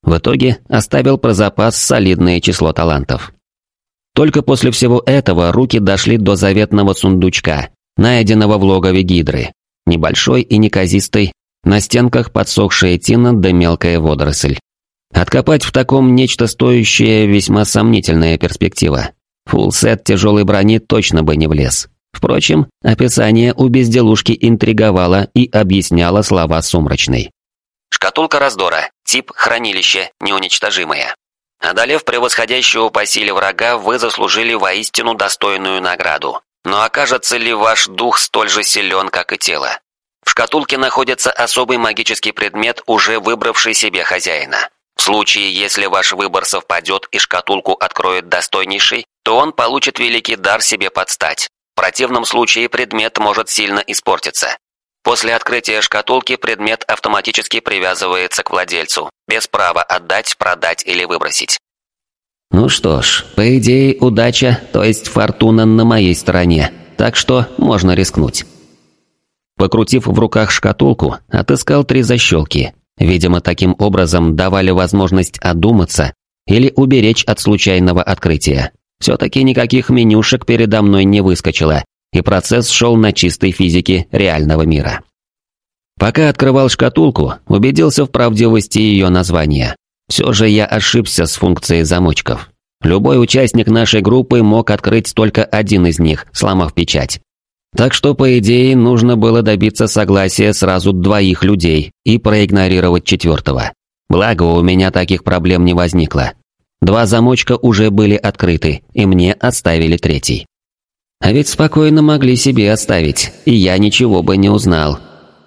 В итоге оставил про запас солидное число талантов. Только после всего этого руки дошли до заветного сундучка, найденного в логове Гидры. Небольшой и неказистый, на стенках подсохшая тина да мелкая водоросль. Откопать в таком нечто стоящее весьма сомнительная перспектива. Фулл-сет тяжелой брони точно бы не влез. Впрочем, описание у безделушки интриговало и объясняло слова Сумрачной. Шкатулка раздора. Тип хранилище, неуничтожимое. Одолев превосходящего по силе врага, вы заслужили воистину достойную награду. Но окажется ли ваш дух столь же силен, как и тело? В шкатулке находится особый магический предмет, уже выбравший себе хозяина. В случае, если ваш выбор совпадет и шкатулку откроет достойнейший, то он получит великий дар себе под стать. В противном случае предмет может сильно испортиться. После открытия шкатулки предмет автоматически привязывается к владельцу, без права отдать, продать или выбросить. Ну что ж, по идее, удача, то есть фортуна на моей стороне, так что можно рискнуть. Покрутив в руках шкатулку, отыскал три защелки. Видимо, таким образом давали возможность одуматься или уберечь от случайного открытия. Все-таки никаких менюшек передо мной не выскочило, и процесс шел на чистой физике реального мира. Пока открывал шкатулку, убедился в правдивости ее названия. Все же я ошибся с функцией замочков. Любой участник нашей группы мог открыть только один из них, сломав печать. Так что, по идее, нужно было добиться согласия сразу двоих людей и проигнорировать четвертого. Благо, у меня таких проблем не возникло. Два замочка уже были открыты, и мне оставили третий. А ведь спокойно могли себе оставить, и я ничего бы не узнал.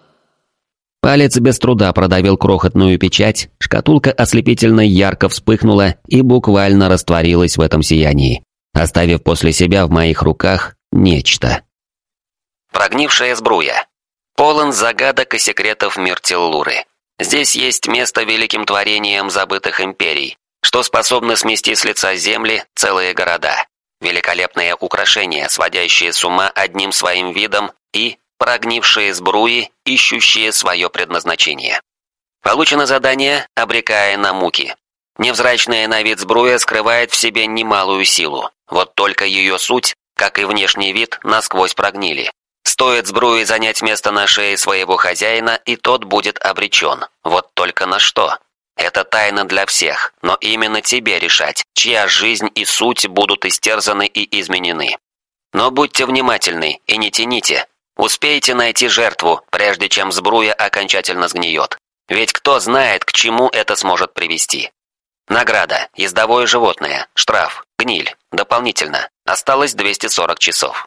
Палец без труда продавил крохотную печать, шкатулка ослепительно ярко вспыхнула и буквально растворилась в этом сиянии, оставив после себя в моих руках нечто. Прогнившая сбруя. Полон загадок и секретов мир Теллуры. Здесь есть место великим творениям забытых империй, что способны смести с лица земли целые города. Великолепное украшение, сводящее с ума одним своим видом, и прогнившие сбруи, ищущие свое предназначение. Получено задание, обрекая на муки. Невзрачная на вид сбруя скрывает в себе немалую силу. Вот только ее суть, как и внешний вид, насквозь прогнили. Стоит сбруе занять место на шее своего хозяина, и тот будет обречен. Вот только на что? Это тайна для всех, но именно тебе решать, чья жизнь и суть будут истерзаны и изменены. Но будьте внимательны и не тяните. Успейте найти жертву, прежде чем сбруя окончательно сгниет. Ведь кто знает, к чему это сможет привести. Награда, ездовое животное, штраф, гниль, дополнительно. Осталось двести сорок часов.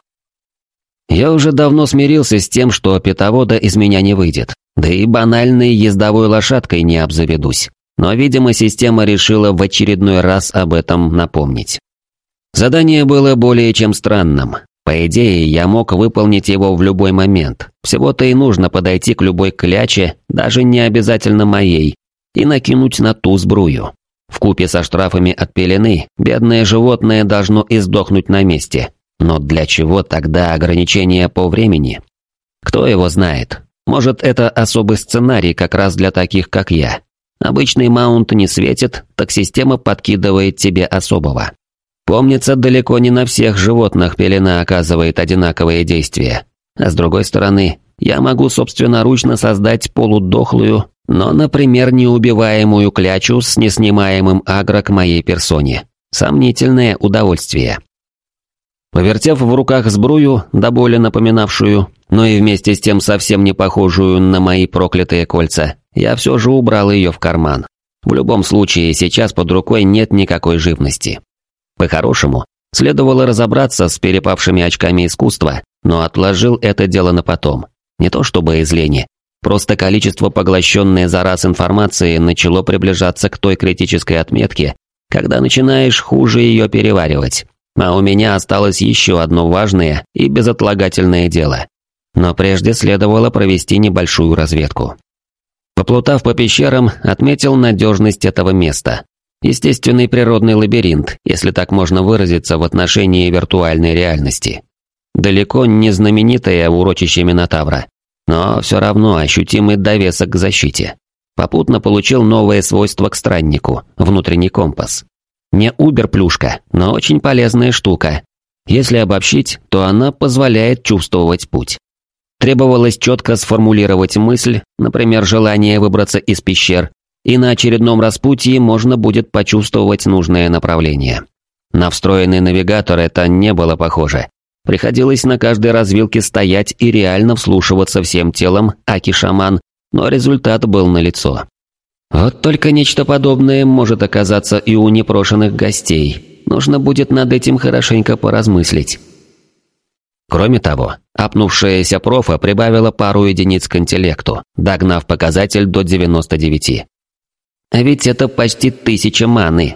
Я уже давно смирился с тем, что питовода из меня не выйдет, да и банальной ездовой лошадкой не обзаведусь. Но, видимо, система решила в очередной раз об этом напомнить. Задание было более чем странным. По идее, я мог выполнить его в любой момент. Всего-то и нужно подойти к любой кляче, даже не обязательно моей, и накинуть на ту сбрую. Вкупе со штрафами от пелены, бедное животное должно издохнуть на месте. Но для чего тогда ограничения по времени? Кто его знает? Может, это особый сценарий как раз для таких, как я. Обычный маунт не светит, так система подкидывает тебе особого. Помнится, далеко не на всех животных пелена оказывает одинаковое действие. А с другой стороны, я могу собственноручно создать полудохлую, но, например, неубиваемую клячу с неснимаемым агро к моей персоне. Сомнительное удовольствие. Повертев в руках сбрую, до боли напоминавшую, но и вместе с тем совсем не похожую на мои проклятые кольца, я все же убрал ее в карман. В любом случае, сейчас под рукой нет никакой живности. По-хорошему, следовало разобраться с перепавшими очками искусства, но отложил это дело на потом. Не то чтобы из лени, просто количество поглощенной за раз информации начало приближаться к той критической отметке, когда начинаешь хуже ее переваривать. А у меня осталось еще одно важное и безотлагательное дело. Но прежде следовало провести небольшую разведку. Поплутав по пещерам, отметил надежность этого места. Естественный природный лабиринт, если так можно выразиться в отношении виртуальной реальности. Далеко не знаменитое урочище Минотавра, но все равно ощутимый довесок к защите. Попутно получил новое свойство к страннику – внутренний компас. Не убер-плюшка, но очень полезная штука. Если обобщить, то она позволяет чувствовать путь. Требовалось четко сформулировать мысль, например, желание выбраться из пещер, и на очередном распутье можно будет почувствовать нужное направление. На встроенный навигатор это не было похоже. Приходилось на каждой развилке стоять и реально вслушиваться всем телом, аки-шаман, но результат был налицо. Вот только нечто подобное может оказаться и у непрошенных гостей. Нужно будет над этим хорошенько поразмыслить. Кроме того, апнувшаяся профа прибавила пару единиц к интеллекту, догнав показатель до девяноста девяти. А ведь это почти тысяча маны.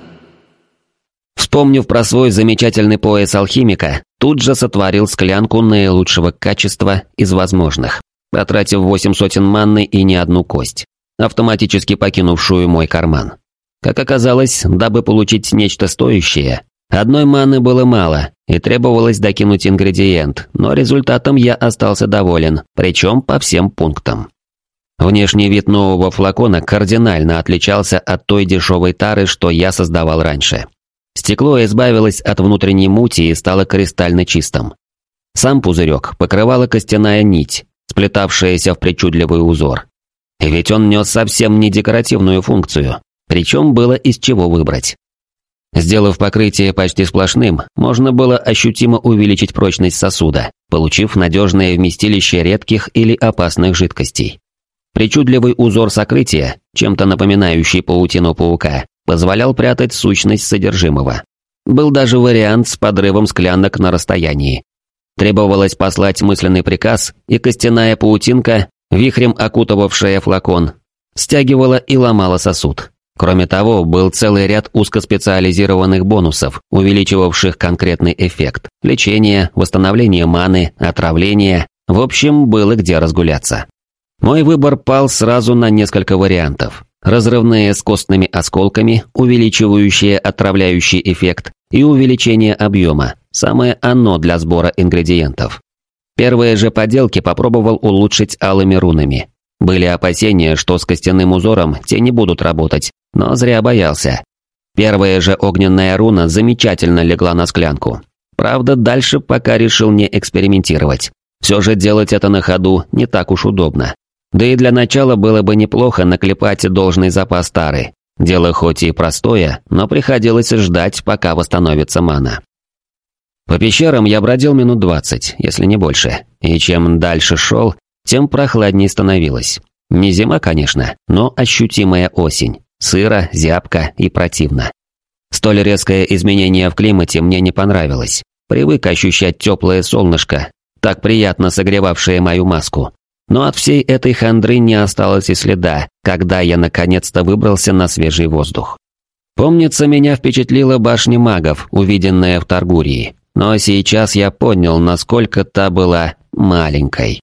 Вспомнив про свой замечательный пояс алхимика, тут же сотворил склянку наилучшего качества из возможных, потратив восемь сотен манны и не одну кость, автоматически покинувшую мой карман. Как оказалось, дабы получить нечто стоящее, одной маны было мало, и требовалось докинуть ингредиент, но результатом я остался доволен, причем по всем пунктам. Внешний вид нового флакона кардинально отличался от той дешевой тары, что я создавал раньше. Стекло избавилось от внутренней мути и стало кристально чистым. Сам пузырек покрывала костяная нить, сплетавшаяся в причудливый узор. И ведь он нес совсем не декоративную функцию, причем было из чего выбрать. Сделав покрытие почти сплошным, можно было ощутимо увеличить прочность сосуда, получив надежное вместилище редких или опасных жидкостей. Причудливый узор сокрытия, чем-то напоминающий паутину паука, позволял прятать сущность содержимого. Был даже вариант с подрывом склянок на расстоянии. Требовалось послать мысленный приказ, и костяная паутинка, вихрем окутывавшая флакон, стягивала и ломала сосуд. Кроме того, был целый ряд узкоспециализированных бонусов, увеличивавших конкретный эффект. Лечение, восстановление маны, отравление. В общем, было где разгуляться. Мой выбор пал сразу на несколько вариантов. Разрывные с костными осколками, увеличивающие отравляющий эффект, и увеличение объема, самое оно для сбора ингредиентов. Первые же поделки попробовал улучшить алыми рунами. Были опасения, что с костяным узором те не будут работать, но зря боялся. Первая же огненная руна замечательно легла на склянку. Правда, дальше пока решил не экспериментировать. Все же делать это на ходу не так уж удобно. Да и для начала было бы неплохо наклепать должный запас тары. Дело хоть и простое, но приходилось ждать, пока восстановится мана. По пещерам я бродил минут двадцать, если не больше, и чем дальше шел, тем прохладнее становилось. Не зима, конечно, но ощутимая осень. Сыро, зябко и противно. Столь резкое изменение в климате мне не понравилось. Привык ощущать теплое солнышко, так приятно согревавшее мою маску. Но от всей этой хандры не осталось и следа, когда я наконец-то выбрался на свежий воздух. Помнится, меня впечатлила башня магов, увиденная в Таргурии, но сейчас я понял, насколько та была маленькой.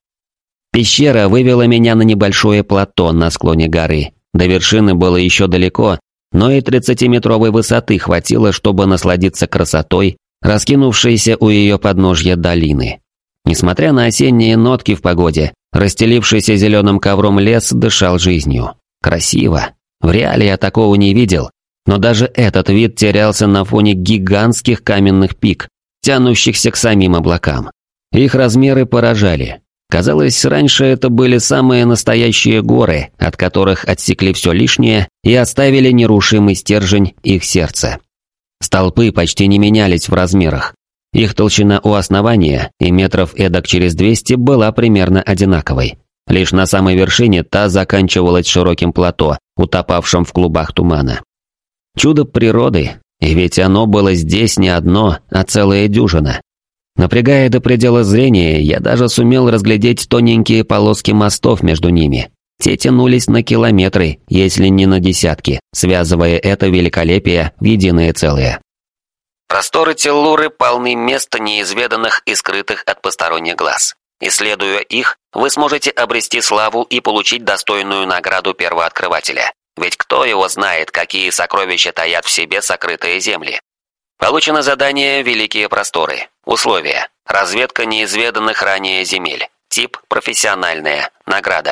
Пещера вывела меня на небольшое плато на склоне горы. До вершины было еще далеко, но и тридцатиметровой высоты хватило, чтобы насладиться красотой, раскинувшейся у ее подножья долины. Несмотря на осенние нотки в погоде, расстелившийся зеленым ковром лес дышал жизнью. Красиво. В реале я такого не видел, но даже этот вид терялся на фоне гигантских каменных пик, тянущихся к самим облакам. Их размеры поражали. Казалось, раньше это были самые настоящие горы, от которых отсекли все лишнее и оставили нерушимый стержень их сердца. Столпы почти не менялись в размерах. Их толщина у основания и метров эдак через двести была примерно одинаковой. Лишь на самой вершине та заканчивалась широким плато, утопавшим в клубах тумана. Чудо природы, и ведь оно было здесь не одно, а целая дюжина. Напрягая до предела зрения, я даже сумел разглядеть тоненькие полоски мостов между ними. Те тянулись на километры, если не на десятки, связывая это великолепие в единое целое. Просторы Теллуры полны мест неизведанных и скрытых от посторонних глаз. Исследуя их, вы сможете обрести славу и получить достойную награду первооткрывателя. Ведь кто его знает, какие сокровища таят в себе сокрытые земли. Получено задание «Великие просторы». Условия. Разведка неизведанных ранее земель. Тип – профессиональная. Награда.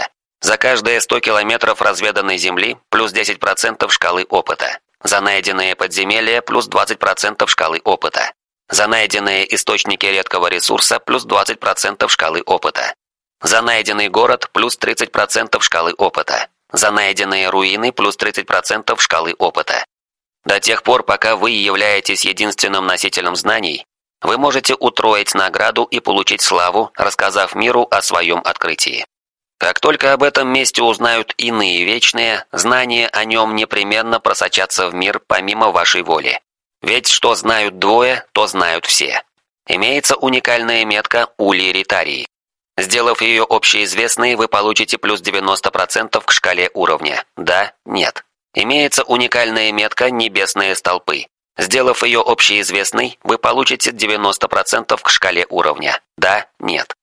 За каждые сто километров разведанной земли плюс десять процентов шкалы опыта. За найденные подземелья плюс двадцать процентов шкалы опыта. За найденные источники редкого ресурса плюс двадцать процентов шкалы опыта. За найденный город плюс тридцать процентов шкалы опыта. За найденные руины плюс тридцать процентов шкалы опыта. До тех пор, пока вы являетесь единственным носителем знаний, вы можете утроить награду и получить славу, рассказав миру о своем открытии. Как только об этом месте узнают иные вечные, знания о нем непременно просочатся в мир помимо вашей воли. Ведь что знают двое, то знают все. Имеется уникальная метка Ули Ритарии. Сделав ее общеизвестной, вы получите плюс девяносто процентов к шкале уровня. Да, нет. Имеется уникальная метка Небесные столпы. Сделав ее общеизвестной, вы получите девяносто процентов к шкале уровня. Да, нет.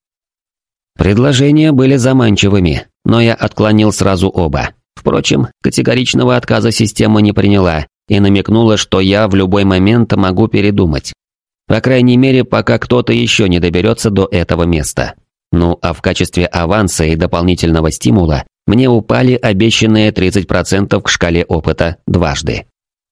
Предложения были заманчивыми, но я отклонил сразу оба. Впрочем, категоричного отказа система не приняла и намекнула, что я в любой момент могу передумать. По крайней мере, пока кто-то еще не доберется до этого места. Ну а в качестве аванса и дополнительного стимула мне упали обещанные тридцать процентов к шкале опыта дважды.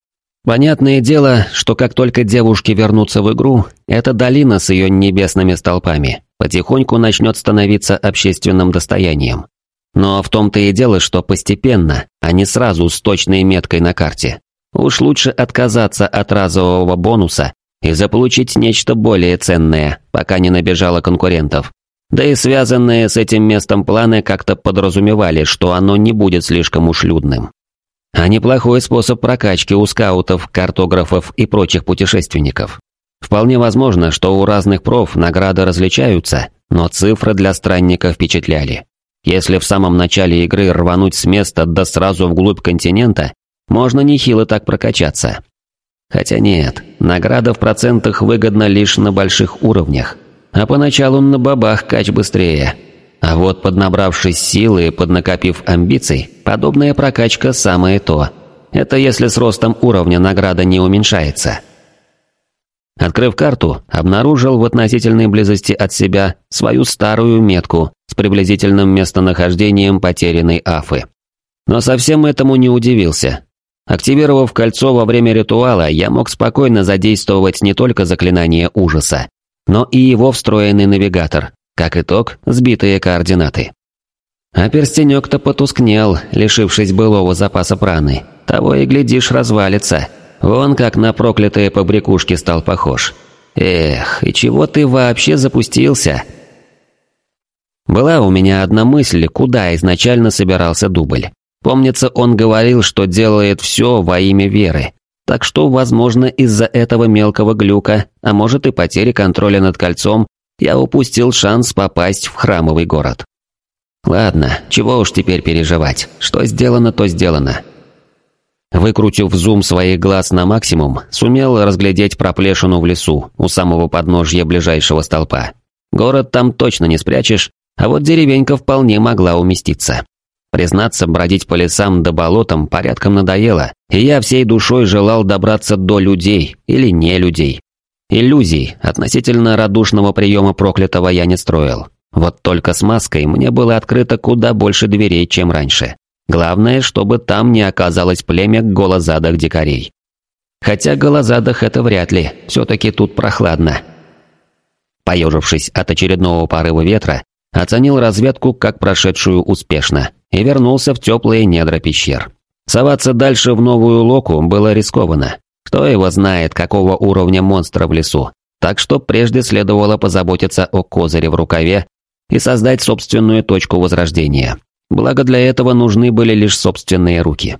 Понятное дело, что как только девушки вернутся в игру, эта долина с ее небесными столпами потихоньку начнет становиться общественным достоянием. Но в том-то и дело, что постепенно, а не сразу с точной меткой на карте. Уж лучше отказаться от разового бонуса и заполучить нечто более ценное, пока не набежало конкурентов. Да и связанные с этим местом планы как-то подразумевали, что оно не будет слишком уж людным. А неплохой способ прокачки у скаутов, картографов и прочих путешественников. Вполне возможно, что у разных проф награды различаются, но цифры для странника впечатляли. Если в самом начале игры рвануть с места да сразу вглубь континента, можно нехило так прокачаться. Хотя нет, награда в процентах выгодна лишь на больших уровнях, а поначалу на бабах кач быстрее. А вот поднабравшись силы и поднакопив амбиций, подобная прокачка самое то. Это если с ростом уровня награда не уменьшается. Открыв карту, обнаружил в относительной близости от себя свою старую метку с приблизительным местонахождением потерянной Афы. Но совсем этому не удивился. Активировав кольцо во время ритуала, я мог спокойно задействовать не только заклинание ужаса, но и его встроенный навигатор. Как итог, сбитые координаты. А перстенек-то потускнел, лишившись былого запаса праны. Того и глядишь, развалится. Вон как на проклятые побрякушки стал похож. Эх, и чего ты вообще запустился? Была у меня одна мысль, куда изначально собирался дубль. Помнится, он говорил, что делает все во имя веры. Так что, возможно, из-за этого мелкого глюка, а может и потери контроля над кольцом, я упустил шанс попасть в храмовый город. Ладно, чего уж теперь переживать. Что сделано, то сделано. Выкрутив зум своих глаз на максимум, сумел разглядеть проплешину в лесу, у самого подножья ближайшего столпа. Город там точно не спрячешь, а вот деревенька вполне могла уместиться. Признаться, бродить по лесам да болотам порядком надоело, и я всей душой желал добраться до людей или не людей. Иллюзий относительно радушного приема проклятого я не строил. Вот только с маской мне было открыто куда больше дверей, чем раньше. Главное, чтобы там не оказалось племя голозадых дикарей. Хотя голозадых это вряд ли, все-таки тут прохладно. Поежившись от очередного порыва ветра, оценил разведку как прошедшую успешно и вернулся в теплые недра пещер. Соваться дальше в новую локу было рискованно. Кто его знает, какого уровня монстра в лесу, так что прежде следовало позаботиться о козыре в рукаве и создать собственную точку возрождения. Благо для этого нужны были лишь собственные руки.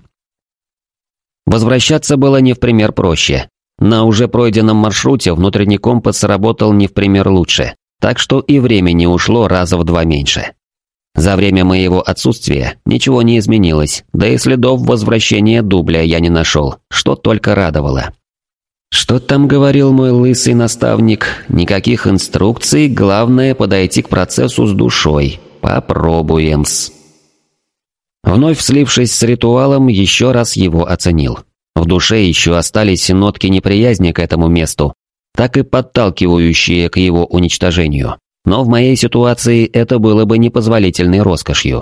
Возвращаться было не в пример проще. На уже пройденном маршруте внутренний компас работал не в пример лучше, так что и времени ушло раза в два меньше. За время моего отсутствия ничего не изменилось, да и следов возвращения дубля я не нашел, что только радовало. Что там говорил мой лысый наставник? Никаких инструкций, главное подойти к процессу с душой. Попробуем-с. Вновь слившись с ритуалом, еще раз его оценил. В душе еще остались нотки неприязни к этому месту, так и подталкивающие к его уничтожению. Но в моей ситуации это было бы непозволительной роскошью.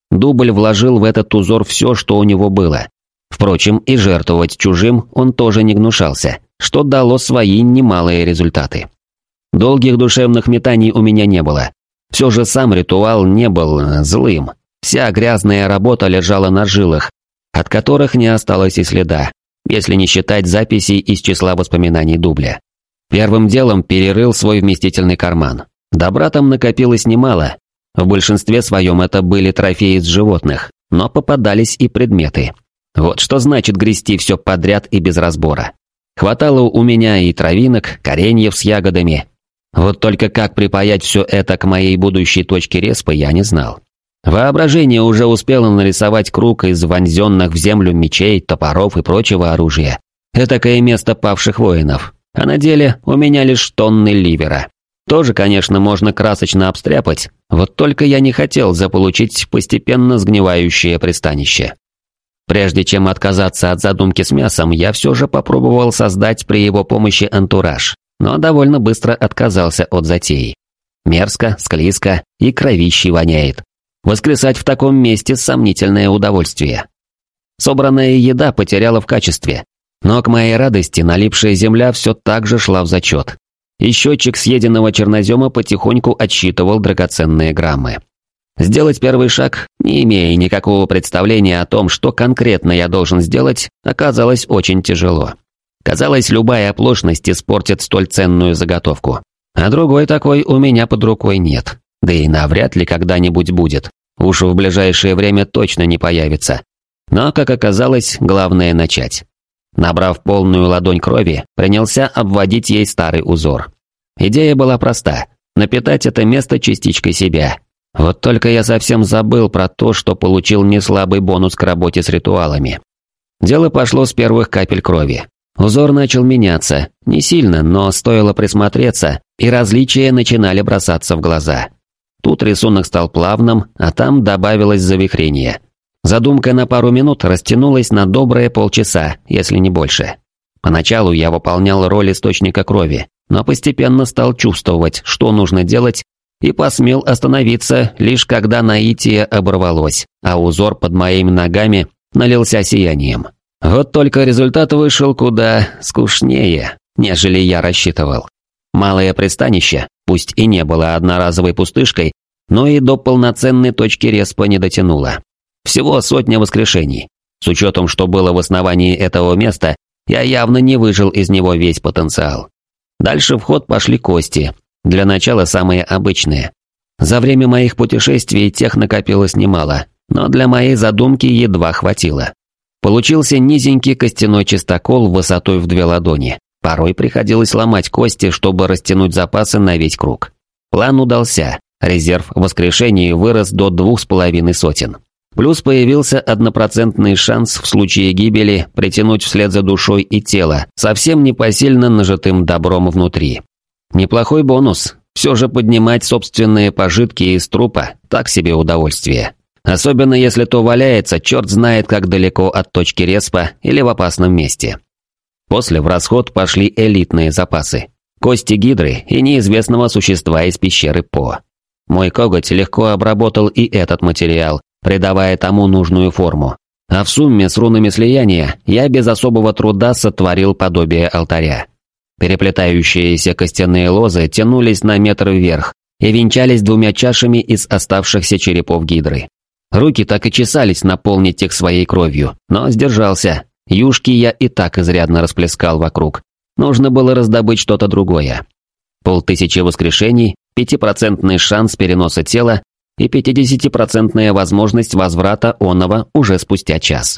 Дубль вложил в этот узор все, что у него было. Впрочем, и жертвовать чужим он тоже не гнушался, что дало свои немалые результаты. Долгих душевных метаний у меня не было. Все же сам ритуал не был злым. Вся грязная работа лежала на жилах, от которых не осталось и следа, если не считать записей из числа воспоминаний дубля. Первым делом перерыл свой вместительный карман. Добра там накопилось немало. В большинстве своем это были трофеи с животных, но попадались и предметы. Вот что значит грести все подряд и без разбора. Хватало у меня и травинок, кореньев с ягодами. Вот только как припаять все это к моей будущей точке респа, я не знал. Воображение уже успело нарисовать круг из вонзенных в землю мечей, топоров и прочего оружия. Этакое место павших воинов. А на деле у меня лишь тонны ливера. Тоже, конечно, можно красочно обстряпать, вот только я не хотел заполучить постепенно сгнивающее пристанище. Прежде чем отказаться от задумки с мясом, я все же попробовал создать при его помощи антураж, но довольно быстро отказался от затеи. Мерзко, склизко и кровищей воняет. Воскресать в таком месте – сомнительное удовольствие. Собранная еда потеряла в качестве, но к моей радости налипшая земля все так же шла в зачет. И счетчик съеденного чернозема потихоньку отсчитывал драгоценные граммы. Сделать первый шаг, не имея никакого представления о том, что конкретно я должен сделать, оказалось очень тяжело. Казалось, любая оплошность испортит столь ценную заготовку. А другой такой у меня под рукой нет. Да и навряд ли когда-нибудь будет. Уж в ближайшее время точно не появится. Но, как оказалось, главное начать. Набрав полную ладонь крови, принялся обводить ей старый узор. Идея была проста – напитать это место частичкой себя. Вот только я совсем забыл про то, что получил неслабый бонус к работе с ритуалами. Дело пошло с первых капель крови. Узор начал меняться, не сильно, но стоило присмотреться, и различия начинали бросаться в глаза. Тут рисунок стал плавным, а там добавилось завихрение. Задумка на пару минут растянулась на добрые полчаса, если не больше. Поначалу я выполнял роль источника крови, но постепенно стал чувствовать, что нужно делать, и посмел остановиться, лишь когда наитие оборвалось, а узор под моими ногами налился сиянием. Вот только результат вышел куда скучнее, нежели я рассчитывал. Малое пристанище, пусть и не было одноразовой пустышкой, но и до полноценной точки респа не дотянуло. Всего сотня воскрешений. С учетом, что было в основании этого места, я явно не выжил из него весь потенциал. Дальше в ход пошли кости. Для начала самые обычные. За время моих путешествий тех накопилось немало, но для моей задумки едва хватило. Получился низенький костяной чистокол высотой в две ладони. Порой приходилось ломать кости, чтобы растянуть запасы на весь круг. План удался. Резерв воскрешений вырос до двух с половиной сотен. Плюс появился однопроцентный шанс в случае гибели притянуть вслед за душой и тело, совсем непосильно нажитым добром внутри. Неплохой бонус. Все же поднимать собственные пожитки из трупа – так себе удовольствие. Особенно если то валяется, черт знает как далеко от точки респа или в опасном месте. После в расход пошли элитные запасы. Кости гидры и неизвестного существа из пещеры По. Мой коготь легко обработал и этот материал, придавая тому нужную форму. А в сумме с рунами слияния я без особого труда сотворил подобие алтаря. Переплетающиеся костяные лозы тянулись на метр вверх и венчались двумя чашами из оставшихся черепов гидры. Руки так и чесались наполнить их своей кровью, но сдержался. Юшки я и так изрядно расплескал вокруг. Нужно было раздобыть что-то другое. Полтысячи воскрешений, пятипроцентный шанс переноса тела и пятидесятипроцентная возможность возврата оного уже спустя час.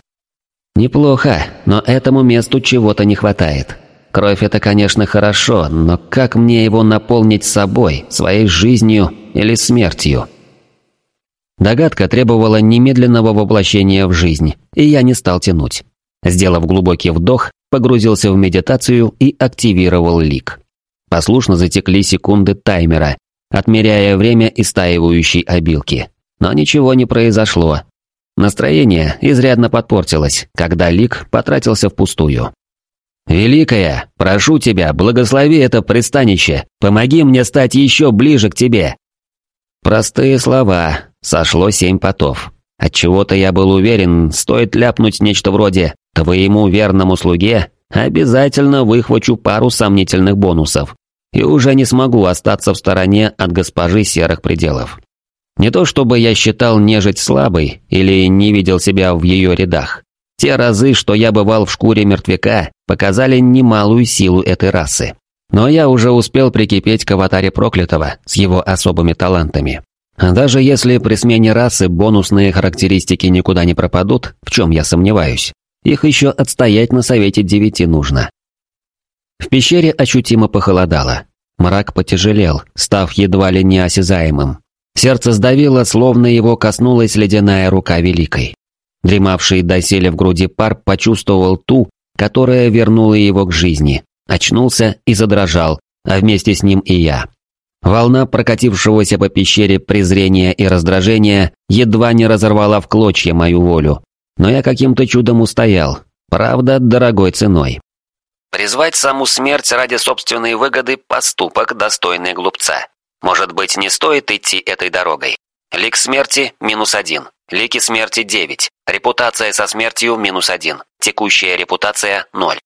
Неплохо, но этому месту чего-то не хватает. Кровь – это, конечно, хорошо, но как мне его наполнить собой, своей жизнью или смертью? Догадка требовала немедленного воплощения в жизнь, и я не стал тянуть. Сделав глубокий вдох, погрузился в медитацию и активировал лик. Послушно затекли секунды таймера, отмеряя время истаивающей обилки. Но ничего не произошло. Настроение изрядно подпортилось, когда лик потратился впустую. «Великая, прошу тебя, благослови это пристанище, помоги мне стать еще ближе к тебе». Простые слова, сошло семь потов. Отчего-то я был уверен, стоит ляпнуть нечто вроде «твоему верному слуге», обязательно выхвачу пару сомнительных бонусов. И уже не смогу остаться в стороне от госпожи серых пределов. Не то чтобы я считал нежить слабой или не видел себя в ее рядах. Те разы, что я бывал в шкуре мертвяка, показали немалую силу этой расы. Но я уже успел прикипеть к аватаре проклятого с его особыми талантами. А даже если при смене расы бонусные характеристики никуда не пропадут, в чем я сомневаюсь, их еще отстоять на совете девяти нужно. В пещере ощутимо похолодало. Мрак потяжелел, став едва ли неосязаемым. Сердце сдавило, словно его коснулась ледяная рука Великой. Дремавший доселе в груди пар почувствовал ту, которая вернула его к жизни, очнулся и задрожал, а вместе с ним и я. Волна прокатившегося по пещере презрения и раздражения едва не разорвала в клочья мою волю, но я каким-то чудом устоял, правда, дорогой ценой. Призвать саму смерть ради собственной выгоды – поступок, достойный глупца. Может быть, не стоит идти этой дорогой? Лик смерти – минус один, лики смерти – девять, репутация со смертью – минус один, текущая репутация – ноль.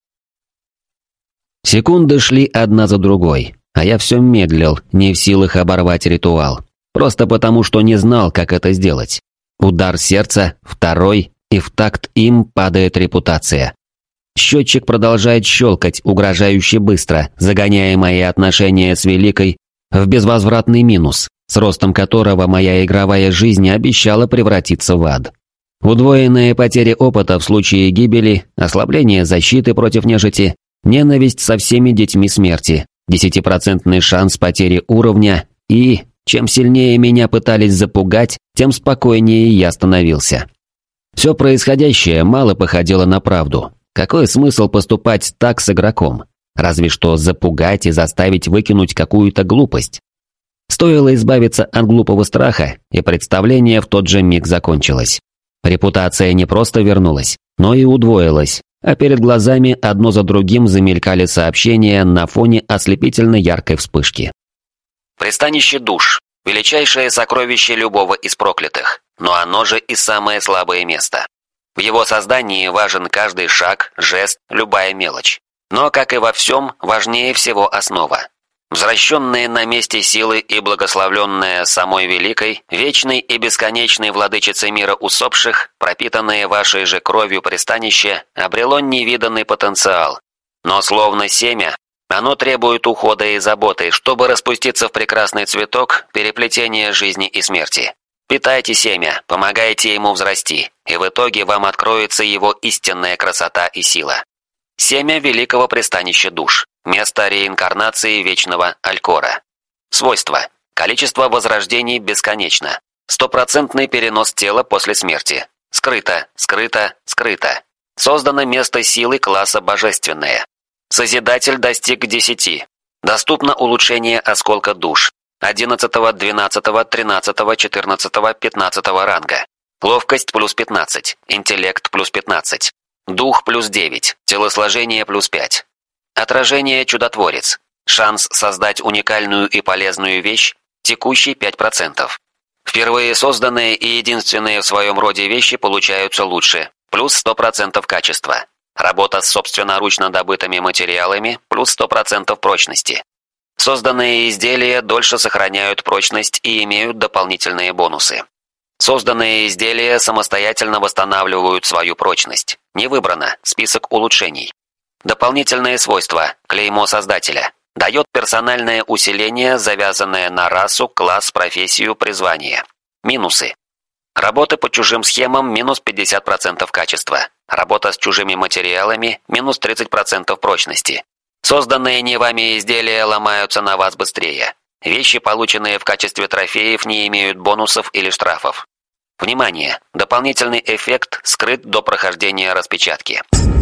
Секунды шли одна за другой. А я все медлил, не в силах оборвать ритуал. Просто потому, что не знал, как это сделать. Удар сердца, второй, и в такт им падает репутация. Счетчик продолжает щелкать угрожающе быстро, загоняя мои отношения с Великой в безвозвратный минус, с ростом которого моя игровая жизнь обещала превратиться в ад. Удвоенные потери опыта в случае гибели, ослабление защиты против нежити, ненависть со всеми детьми смерти, десятипроцентный шанс потери уровня и, чем сильнее меня пытались запугать, тем спокойнее я становился. Все происходящее мало походило на правду. Какой смысл поступать так с игроком? Разве что запугать и заставить выкинуть какую-то глупость. Стоило избавиться от глупого страха, и представление в тот же миг закончилось. Репутация не просто вернулась, но и удвоилась. А перед глазами одно за другим замелькали сообщения на фоне ослепительно яркой вспышки. Пристанище душ – величайшее сокровище любого из проклятых, но оно же и самое слабое место. В его создании важен каждый шаг, жест, любая мелочь. Но, как и во всем, важнее всего основа. Возвращенные на месте силы и благословленные самой Великой, вечной и бесконечной владычицей мира усопших, пропитанное вашей же кровью пристанище, обрело невиданный потенциал. Но словно семя, оно требует ухода и заботы, чтобы распуститься в прекрасный цветок переплетения жизни и смерти. Питайте семя, помогайте ему взрасти, и в итоге вам откроется его истинная красота и сила. Семя великого пристанища душ. Место реинкарнации вечного Алькора. Свойства. Количество возрождений бесконечно. Стопроцентный перенос тела после смерти. Скрыто, скрыто, скрыто. Создано место силы класса божественное. Созидатель достиг десяти. Доступно улучшение осколка душ. одиннадцатого, двенадцатого, тринадцатого, четырнадцатого, пятнадцатого ранга. Ловкость плюс пятнадцать. Интеллект плюс пятнадцать. Дух плюс девять. Телосложение плюс пять. Отражение чудотворец. Шанс создать уникальную и полезную вещь текущий пять процентов. Впервые созданные и единственные в своем роде вещи получаются лучше, плюс сто процентов качества. Работа с собственноручно добытыми материалами, плюс сто процентов прочности. Созданные изделия дольше сохраняют прочность и имеют дополнительные бонусы. Созданные изделия самостоятельно восстанавливают свою прочность. Не выбрано. Список улучшений. Дополнительные свойства. Клеймо создателя. Дает персональное усиление, завязанное на расу, класс, профессию, призвание. Минусы. Работа по чужим схемам минус пятьдесят процентов качества. Работа с чужими материалами минус тридцать процентов прочности. Созданные не вами изделия ломаются на вас быстрее. Вещи, полученные в качестве трофеев, не имеют бонусов или штрафов. Внимание! Дополнительный эффект скрыт до прохождения распечатки.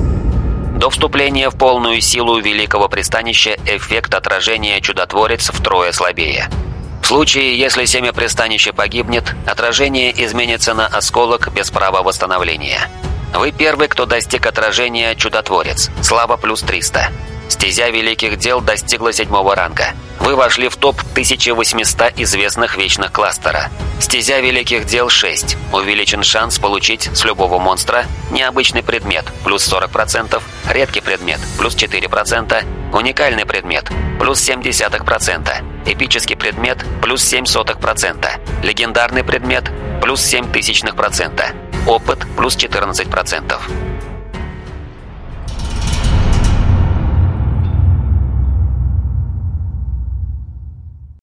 До вступления в полную силу великого пристанища эффект отражения чудотворец втрое слабее. В случае, если семя пристанища погибнет, отражение изменится на осколок без права восстановления. Вы первый, кто достиг отражения чудотворец. Слава плюс триста. Стезя великих дел достигла седьмого ранга. Вы вошли в топ тысяча восемьсот известных вечных кластера. Стезя великих дел шесть. Увеличен шанс получить с любого монстра необычный предмет плюс сорок процентов, редкий предмет плюс четыре процента, уникальный предмет плюс семь десятых процента, эпический предмет плюс семь сотых процента, легендарный предмет плюс семь тысячных процента, опыт плюс четырнадцать процентов.